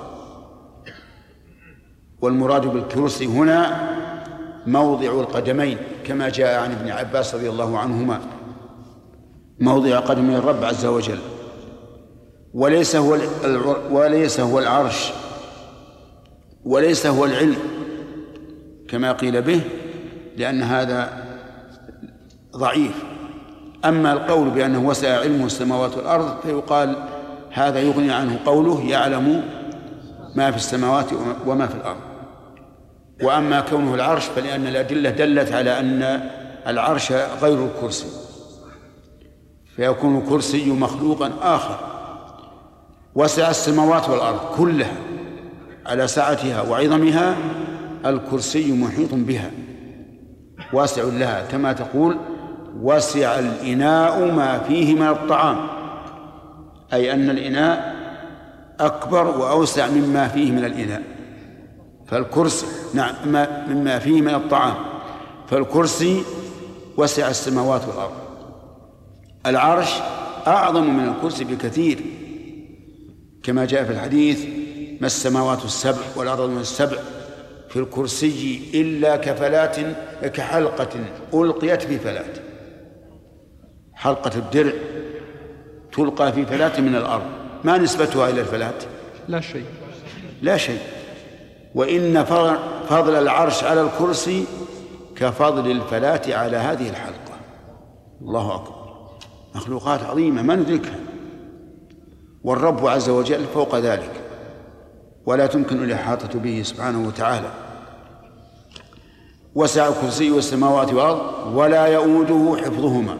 والمراد بالكرسي هنا موضع القدمين كما جاء عن ابن عباس رضي الله عنهما، موضع قدمي الرب عز وجل، وليس هو وليس هو العرش وليس هو العلم كما قيل به، لأن هذا ضعيف. أما القول بأنه وسع علمه السماوات والأرض فيقال هذا يغني عنه قوله يعلم ما في السماوات وما في الأرض. وأما كونه العرش فلأن الأدلة دلت على أن العرش غير الكرسي، فيكون الكرسي مخلوقا آخر. وسع السماوات والأرض كلها على سعتها وعظمها، الكرسي محيط بها واسع لها، كما تقول وسع الإناء ما فيه من الطعام، أي أن الإناء أكبر وأوسع مما فيه من الإناء. فالكرسي نعم مما فيه من الطعام، فالكرسي وسع السماوات والأرض. العرش أعظم من الكرسي بكثير، كما جاء في الحديث ما السماوات السبع والأرض السبع في الكرسي إلا كفلات كحلقة ألقيت في فلات. حلقة الدرع تلقى في فلات من الأرض، ما نسبتها إلى الفلات؟ لا شيء لا شيء. وإن فضل العرش على الكرسي كفضل الفلات على هذه الحلقة. الله أكبر، مخلوقات عظيمة ما ندركها، والرب عز وجل فوق ذلك ولا تمكن الإحاطة به سبحانه وتعالى. وسع كرسيه السماوات والأرض ولا يؤوده حفظهما.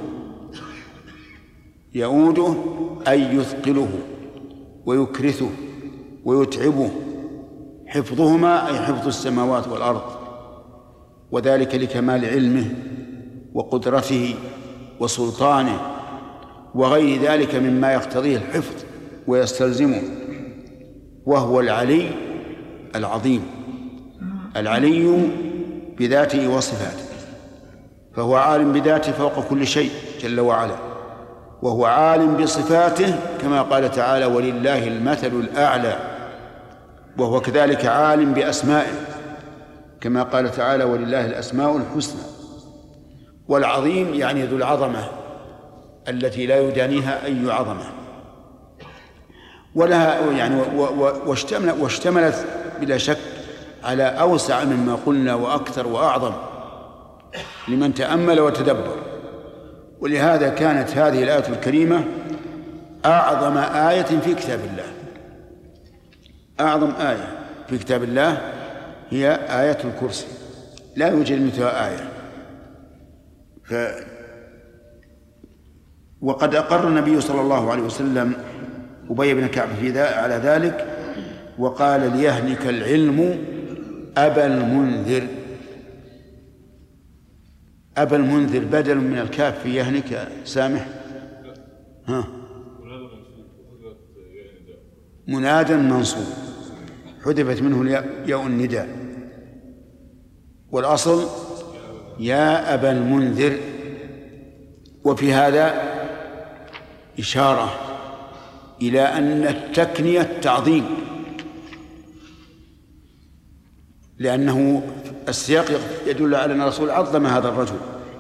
يؤوده أي يثقله ويكرثه ويتعبه، حفظهما أي حفظ السماوات والأرض، وذلك لكمال علمه وقدرته وسلطانه وغير ذلك مما يقتضيه الحفظ ويستلزمه. وهو العلي العظيم، العلي بذاته وصفاته، فهو عالم بذاته فوق كل شيء جل وعلا، وهو عالم بصفاته كما قال تعالى ولله المثل الأعلى، وهو كذلك عالم بأسمائه كما قال تعالى ولله الأسماء الحسنى. والعظيم يعني ذو العظمة التي لا يدانيها أي عظمة، ولها يعني واشتملت, واشتملت بلا شك على أوسع مما قلنا وأكثر وأعظم لمن تأمل وتدبر. ولهذا كانت هذه الآية الكريمة أعظم آية في كتاب الله. أعظم آية في كتاب الله هي آية الكرسي، لا يوجد مثلها آية. ف... وقد أقر النبي صلى الله عليه وسلم أبي بن كعب في ذا على ذلك، وقال ليهنك العلم أبا المنذر. أبا المنذر بدل من الكاف في يهنك سامح. ها منادى منصوب حذفت منه ياء النداء، والأصل يا أبا المنذر. وفي هذا إشارة إلى أن التكنية تعظيم، لأنه السياق يدل على أن الرسول عظم هذا الرجل،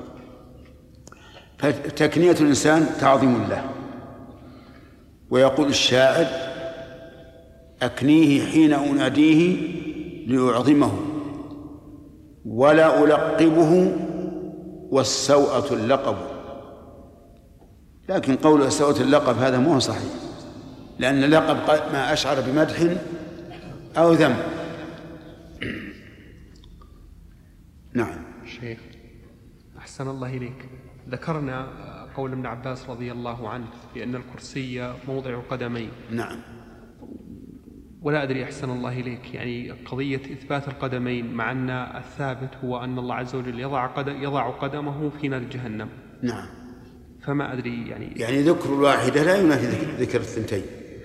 فتكنية الإنسان تعظيم له. ويقول الشاعر أكنيه حين أناديه لأعظمه ولا ألقبه والسوءة اللقب. لكن قول السوءة اللقب هذا مو صحيح، لأن اللقب ما أشعر بمدح أو ذم. نعم. شيخ أحسن الله إليك، ذكرنا قول ابن عباس رضي الله عنه بأن الكرسي موضع قدمين. نعم. ولا أدري أحسن الله إليك، يعني قضية إثبات القدمين مع أن الثابت هو أن الله عز وجل يضع, قدم يضع قدمه في نار جهنم. نعم. فما أدري يعني يعني ذكر الواحدة لا ينافي ذكر الثنتين،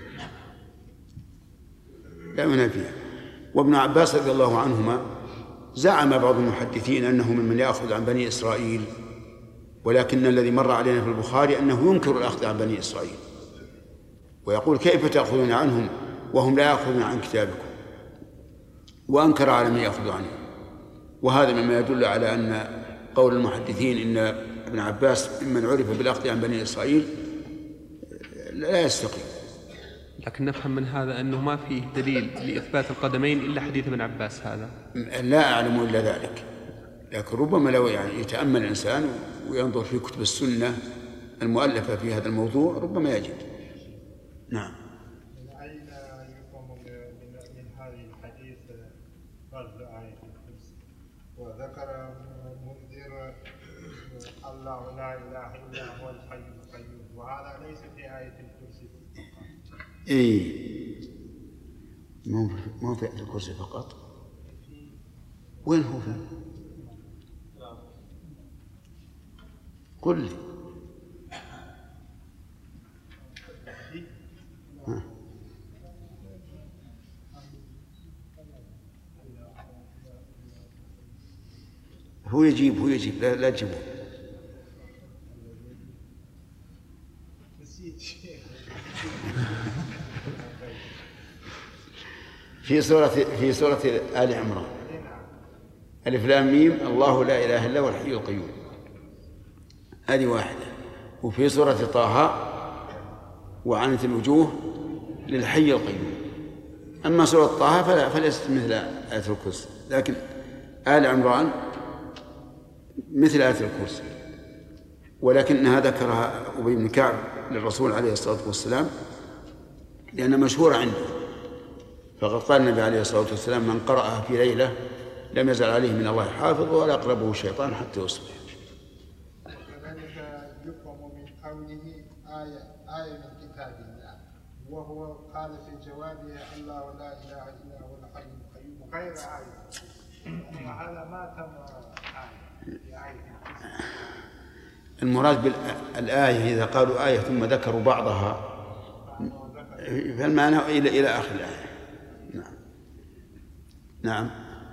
لا ينافيها. وابن عباس رضي الله عنهما زعم بعض المحدثين أنه ممن يأخذ عن بني إسرائيل، ولكن الذي مر علينا في البخاري أنه ينكر الأخذ عن بني إسرائيل ويقول كيف تأخذون عنهم وهم لا يأخذون عن كتابكم، وأنكر على من يأخذ عنه. وهذا مما يدل على أن قول المحدثين إن ابن عباس ممن عرف بالأخذ عن بني إسرائيل لا يستقيم. لكن نفهم من هذا أنه ما فيه دليل لإثبات القدمين إلا حديث ابن عباس هذا. لا أعلم إلا ذلك، لكن ربما لو يعني يتأمل الإنسان وينظر في كتب السنة المؤلفة في هذا الموضوع ربما يجد. نعم. أين يفهم من هذه الحديث فرض آية الكرسي؟ وذكر منذر الله لا إله إلا هو الحي القيوم، وهذا ليس في آية الكرسي. إيه مو مو في الكرسي فقط. وين هو في؟ قل لي. ها. هو يجيب هو يجيب لا لا تجيبه. في سورة في سورة آل عمران ألف لام ميم الله لا إله إلا هو الحي القيوم، هذه واحدة. وفي سورة طه وعنت الوجوه للحي القيوم. أما سورة طه فلا فليست مثل آية الكرسي، لكن آل عمران مثل آية الكرسي، ولكنها ذكرها أبي بن كعب للرسول عليه الصلاة والسلام لأنها مشهورة عنده، فقد قال النبي عليه الصلاة والسلام من قرأها في ليلة لم يزل عليه من الله حافظ ولا يقربه الشيطان حتى يصبح. وكذلك يفهم من قوله آية آية من كتاب الله، وهو قال في جوابه الله لا إله إلا هو الحي القيوم غير آية، وهذا ما تم آية. المراد بالآية إذا قالوا آية ثم ذكروا بعضها فالمعنى إلى إلى آخر الآية. نعم. نعم.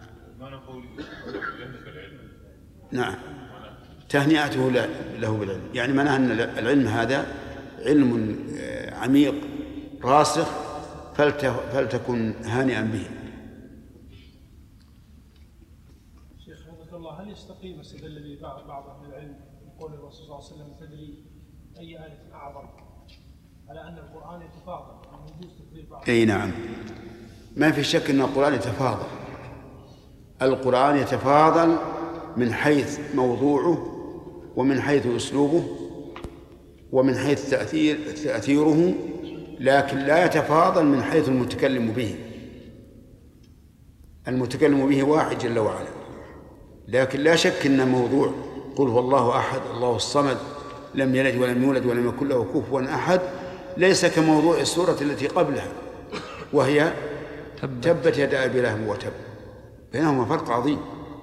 نعم. تهنئته له بالعلم، يعني معناه أن العلم هذا علم عميق راسخ فلتكن هانئا به. شيخ حفظك الله، هل يستقيم استدل به بعض أهل العلم يقول الرسول صلى الله عليه وسلم تدري أي آية أعظم على أن القرآن يتفاضل؟ أي نعم، ما في شك أن القرآن يتفاضل. القرآن يتفاضل من حيث موضوعه ومن حيث أسلوبه ومن حيث تأثير تأثيره، لكن لا يتفاضل من حيث المتكلم به. المتكلم به واحد جل وعلا، لكن لا شك أن موضوع قل هو الله أحد الله الصمد لم يلد ولم يولد ولم يكن له كفوا أحد ليس كموضوع السورة التي قبلها وهي تبت يدا أبي لهب وتب، بينهما فرق عظيم.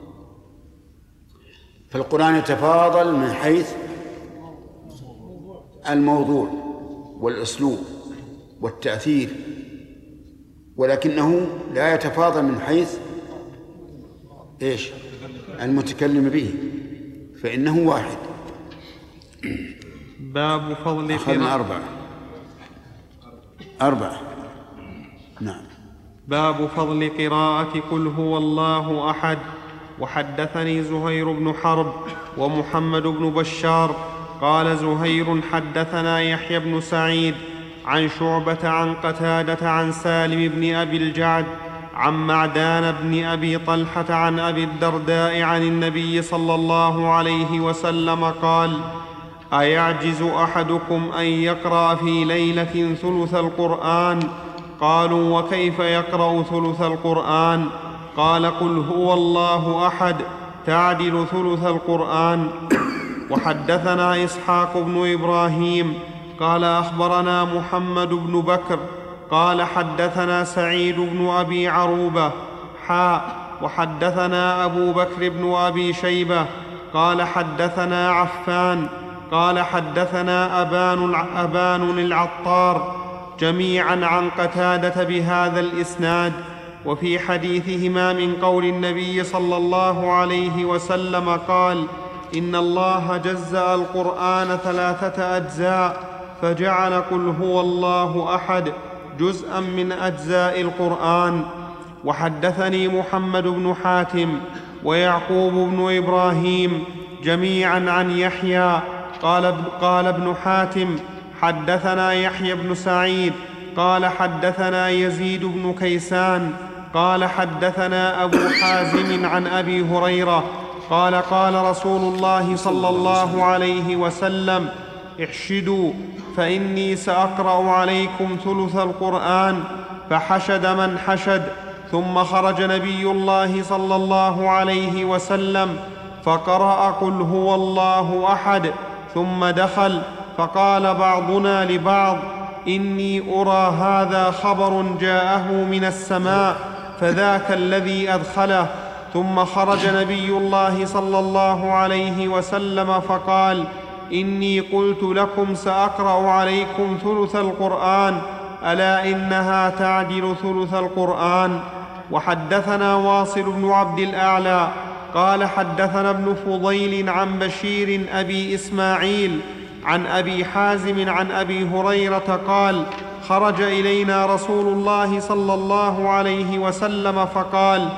فالقرآن يتفاضل من حيث الموضوع والأسلوب والتأثير، ولكنه لا يتفاضل من حيث إيش المتكلم به، فإنه واحد. باب فضل أخذنا أربعة أربعة نعم. باب فضل قراءة قل هو الله أحد. وحدثني زهير بن حرب ومحمد بن بشار قال زهير حدثنا يحيى بن سعيد عن شعبة عن قتادة عن سالم بن أبي الجعد عن معدان بن أبي طلحة عن أبي الدرداء عن النبي صلى الله عليه وسلم قال: أيعجز أحدكم أن يقرأ في ليلة ثلث القرآن؟ قالوا: وكيف يقرأ ثلث القرآن؟ قال: قل هو الله أحد تعدل ثلث القرآن. وحدثنا إسحاق بن إبراهيم قال أخبرنا محمد بن بكر قال حدثنا سعيد بن أبي عروبة حاء وحدثنا أبو بكر بن أبي شيبة قال حدثنا عفان قال حدثنا أبان, أبان العطار جميعا عن قتادة بهذا الإسناد. وفي حديثهما من قول النبي صلى الله عليه وسلم قال: إن الله جزأ القرآن ثلاثة أجزاء فجعل قل هو الله أحد جزءا من أجزاء القرآن. وحدثني محمد بن حاتم ويعقوب بن إبراهيم جميعا عن يحيى قال, قال ابن حاتم حدثنا يحيى بن سعيد قال حدثنا يزيد بن كيسان قال حدثنا أبو حازم عن أبي هريرة قال قال رسول الله صلى الله عليه وسلم: احشدوا فإني سأقرأ عليكم ثلث القرآن. فحشد من حشد، ثم خرج نبي الله صلى الله عليه وسلم فقرأ قل هو الله أحد، ثم دخل فقال بعضنا لبعض: إني أرى هذا خبر جاءه من السماء فذاك الذي أدخله. ثم خرج نبي الله صلى الله عليه وسلم فقال: إني قلت لكم سأقرأ عليكم ثلث القرآن، ألا إنها تعدل ثلث القرآن. وحدثنا واصل بن عبد الأعلى قال حدثنا ابن فضيل عن بشير أبي إسماعيل عن أبي حازم عن أبي هريرة قال: خرج إلينا رسول الله صلى الله عليه وسلم فقال: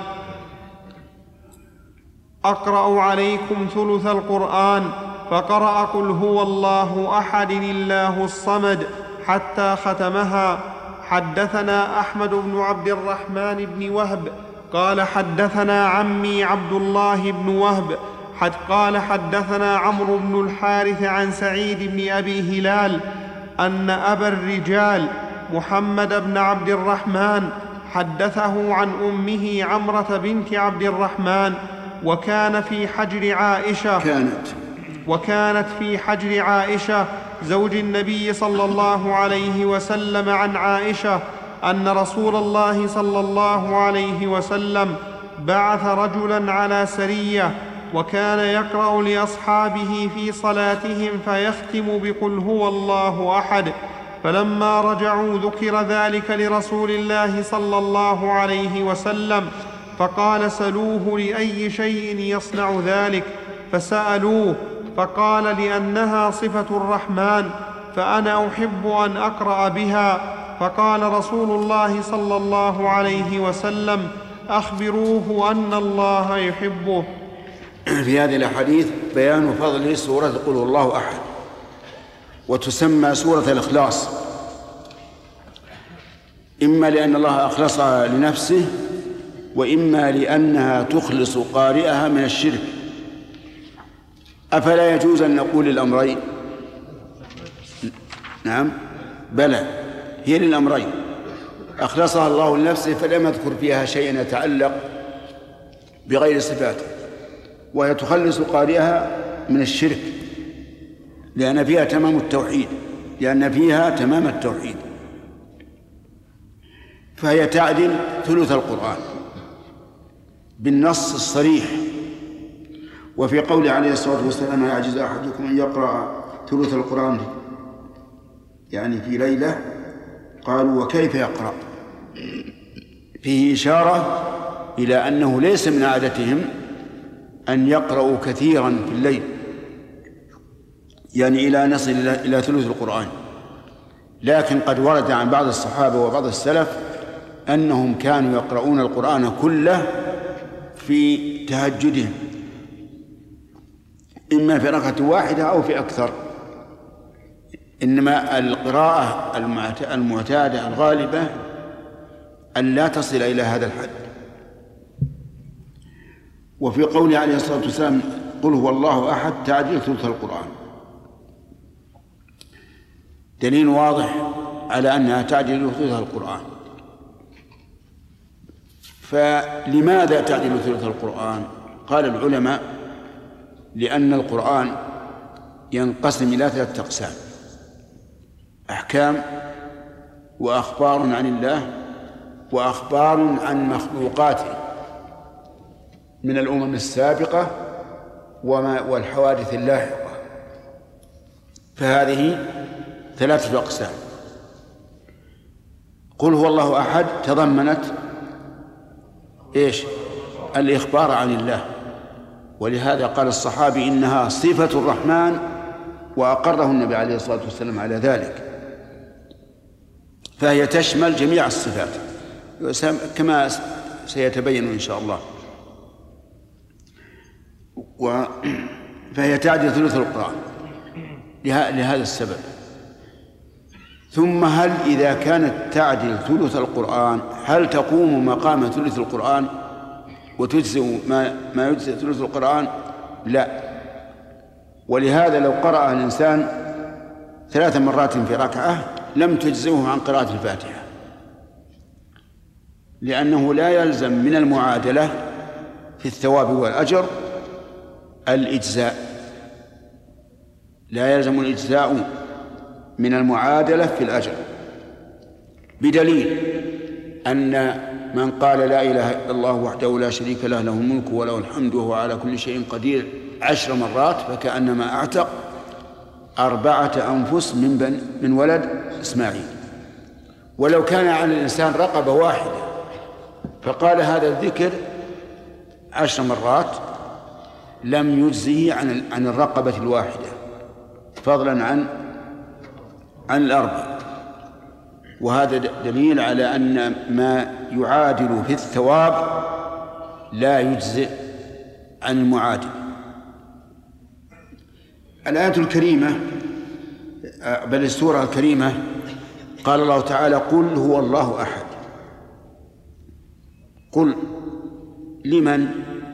أقرأ عليكم ثلث القرآن، فقرأ قل هو الله أحد الله الصمد حتى ختمها. حدثنا أحمد بن عبد الرحمن بن وهب قال حدثنا عمي عبد الله بن وهب حد قال حدثنا عمرو بن الحارث عن سعيد بن أبي هلال أن أبا الرجال محمد بن عبد الرحمن حدثه عن أمه عمرة بنت عبد الرحمن، وكان في حجر عائشة كانت وكانت في حجر عائشة زوج النبي صلى الله عليه وسلم عن عائشة أن رسول الله صلى الله عليه وسلم بعث رجلا على سرية، وكان يقرأ لأصحابه في صلاتهم فيختم بقل هو الله أحد. فلما رجعوا ذكر ذلك لرسول الله صلى الله عليه وسلم فقال: سلوه لأي شيء يصنع ذلك؟ فسألوه فقال: لأنها صفة الرحمن، فأنا أحب أن أقرأ بها. فقال رسول الله صلى الله عليه وسلم: أخبروه أن الله يحبه. في هذه الأحاديث بيان فضل سورة قل هو الله أحد، وتسمى سورة الإخلاص، إما لأن الله أخلصها لنفسه، وإما لأنها تخلص قارئها من الشرك. أفلا يجوز أن نقول الأمرين؟ نعم بلى، هي للأمرين. أخلصها الله لنفسه فلم يذكر فيها شيئا يتعلق بغير صفاته، وهي تخلص قارئها من الشرك لأن فيها تمام التوحيد لأن فيها تمام التوحيد فهي تعدل ثلث القرآن بالنص الصريح. وفي قول عليه الصلاة والسلام: يعجز أحدكم أن يقرأ ثلث القرآن يعني في ليلة، قالوا: وكيف يقرأ؟ فيه إشارة إلى أنه ليس من عادتهم أن يقرأوا كثيرا في الليل، يعني إلى أن يصل إلى ثلث القرآن. لكن قد ورد عن بعض الصحابة وبعض السلف أنهم كانوا يقرؤون القرآن كله في تهجدهم، إما في ركعة واحدة أو في أكثر. إنما القراءة المعتادة الغالبة أن لا تصل إلى هذا الحد. وفي قوله عليه الصلاة والسلام: قل هو الله أحد تعديل ثلث القرآن، دليل واضح على أنها تعديل ثلث القرآن. فلماذا تعديل ثلث القرآن؟ قال العلماء لأن القرآن ينقسم إلى ثلاثة أقسام: أحكام، وأخبار عن الله، وأخبار عن مخلوقاته من الأمم السابقة وما والحوادث اللاحقة. فهذه ثلاثة أقسام. قل هو الله أحد تضمنت إيش؟ الإخبار عن الله، ولهذا قال الصحابي إنها صفة الرحمن، وأقره النبي عليه الصلاة والسلام على ذلك، فهي تشمل جميع الصفات كما سيتبين إن شاء الله. فهي تعدل ثلث القرآن لهذا السبب. ثم هل إذا كانت تعدل ثلث القرآن هل تقوم مقام ثلث القرآن وتجزئ ما, ما يجزئ ثلث القرآن؟ لا. ولهذا لو قرأ الإنسان ثلاث مرات في ركعة لم تجزئه عن قراءة الفاتحة، لأنه لا يلزم من المعادلة في الثواب والأجر الإجزاء، لا يلزم الإجزاء من المعادلة في الأجر، بدليل أن من قال لا إله إلا الله وحده لا شريك له له الملك وله الحمد وهو على كل شيء قدير عشر مرات فكأنما أعتق أربعة أنفس من بن من ولد إسماعيل. ولو كان على الإنسان رقبة واحدة فقال هذا الذكر عشر مرات لم يجزه عن عن الرقبة الواحدة، فضلا عن عن الأربع. وهذا دليل على أن ما يعادل في الثواب لا يجزئ عن المعادل. الآية الكريمة بل السورة الكريمة قال الله تعالى: قل هو الله أحد. قل لمن؟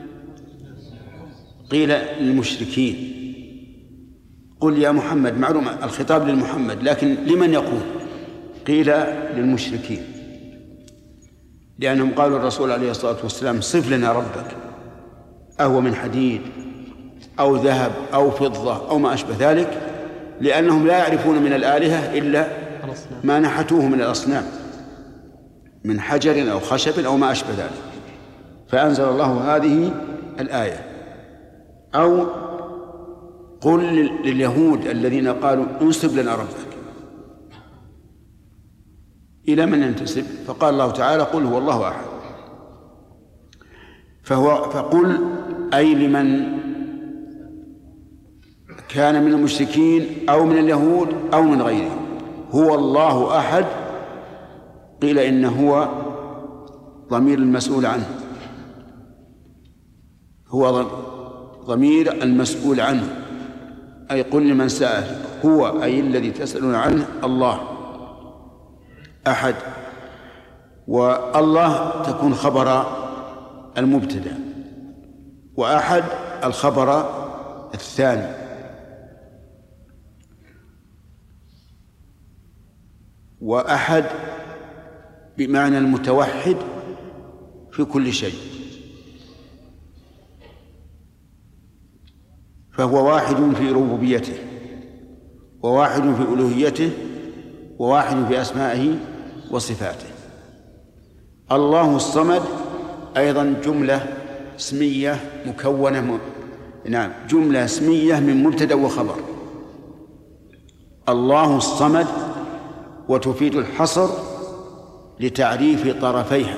قيل للمشركين. قل يا محمد، معلوم الخطاب للمحمد، لكن لمن يقول؟ قيل للمشركين، لأنهم قالوا الرسول عليه الصلاة والسلام: صف لنا ربك، أهو من حديد أو ذهب أو فضة أو ما أشبه ذلك، لأنهم لا يعرفون من الآلهة إلا ما نحتوه من الأصنام من حجر أو خشب أو ما أشبه ذلك. فأنزل الله هذه الآية. أو قل لليهود الذين قالوا: انسب لنا ربك، إلى من ينتسب؟ فقال الله تعالى: قل هو الله أحد. فهو فقل أي لمن كان من المشركين أو من اليهود أو من غيرهم، هو الله أحد. قيل إن هو ضمير المسؤول عنه، هو ضمير المسؤول عنه، أي قل لمن سأل، هو أي الذي تسألون عنه الله أحد. والله تكون خبر المبتدأ، وأحد الخبر الثاني. وأحد بمعنى المتوحد في كل شيء، فهو واحد في ربوبيته، وواحد في ألوهيته، وواحد في أسمائه وصفاته. الله الصمد أيضا جملة اسمية مكونة م... نعم جملة اسمية من مبتدأ وخبر. الله الصمد، وتفيد الحصر لتعريف طرفيها.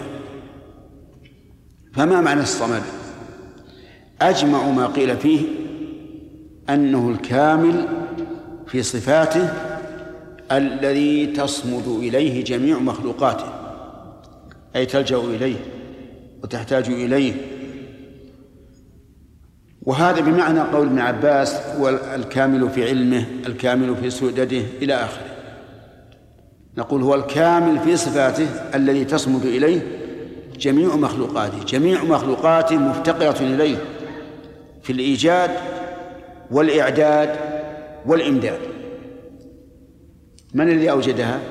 فما معنى الصمد؟ أجمع ما قيل فيه أنه الكامل في صفاته الذي تصمد إليه جميع مخلوقاته، أي تلجأ إليه وتحتاج إليه. وهذا بمعنى قول ابن عباس: هو الكامل في علمه، الكامل في سؤدده، إلى آخره. نقول هو الكامل في صفاته الذي تصمد إليه جميع مخلوقاته، جميع مخلوقاته مفتقرة إليه في الإيجاد والإعداد والإمداد. من الذي أوجدها؟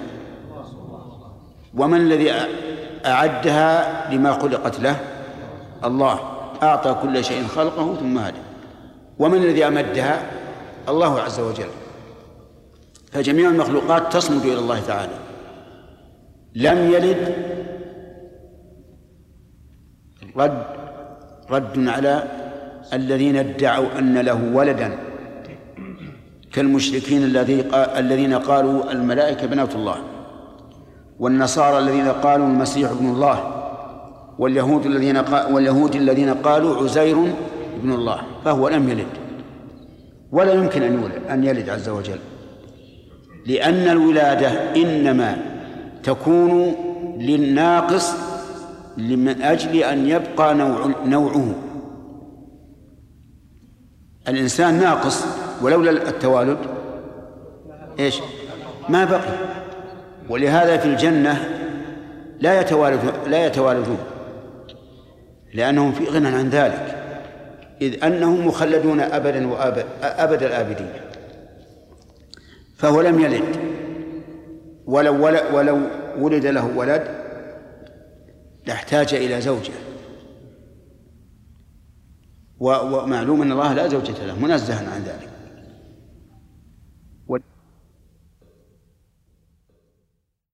ومن الذي أعدها لما خلقت له؟ الله. أعطى كل شيء خلقه ثم هدى. ومن الذي أمدها؟ الله عز وجل. فجميع المخلوقات تصمد إلى الله تعالى. لم يلد رد رد على الذين ادعوا أن له ولدا كالمشركين الذين قالوا الملائكة بنات الله، والنصارى الذين قالوا المسيح ابن الله، واليهود الذين واليهود الذين قالوا عزير ابن الله. فهو لم يلد ولا يمكن أن يولد أن يلد عز وجل، لأن الولادة إنما تكون للناقص من أجل أن يبقى نوع نوعه. الإنسان ناقص، ولولا التوالد إيش ما بقي. ولهذا في الجنة لا يتوالدون لا يتوالدون لأنهم في غنى عن ذلك، إذ أنهم مخلدون أبدا وأبد أبد الآبدين. فهو لم يلد، ولو ولد, ولو ولد له ولد لاحتاج إلى زوجة، ومعلوم أن الله لا زوجة له منزها عن ذلك.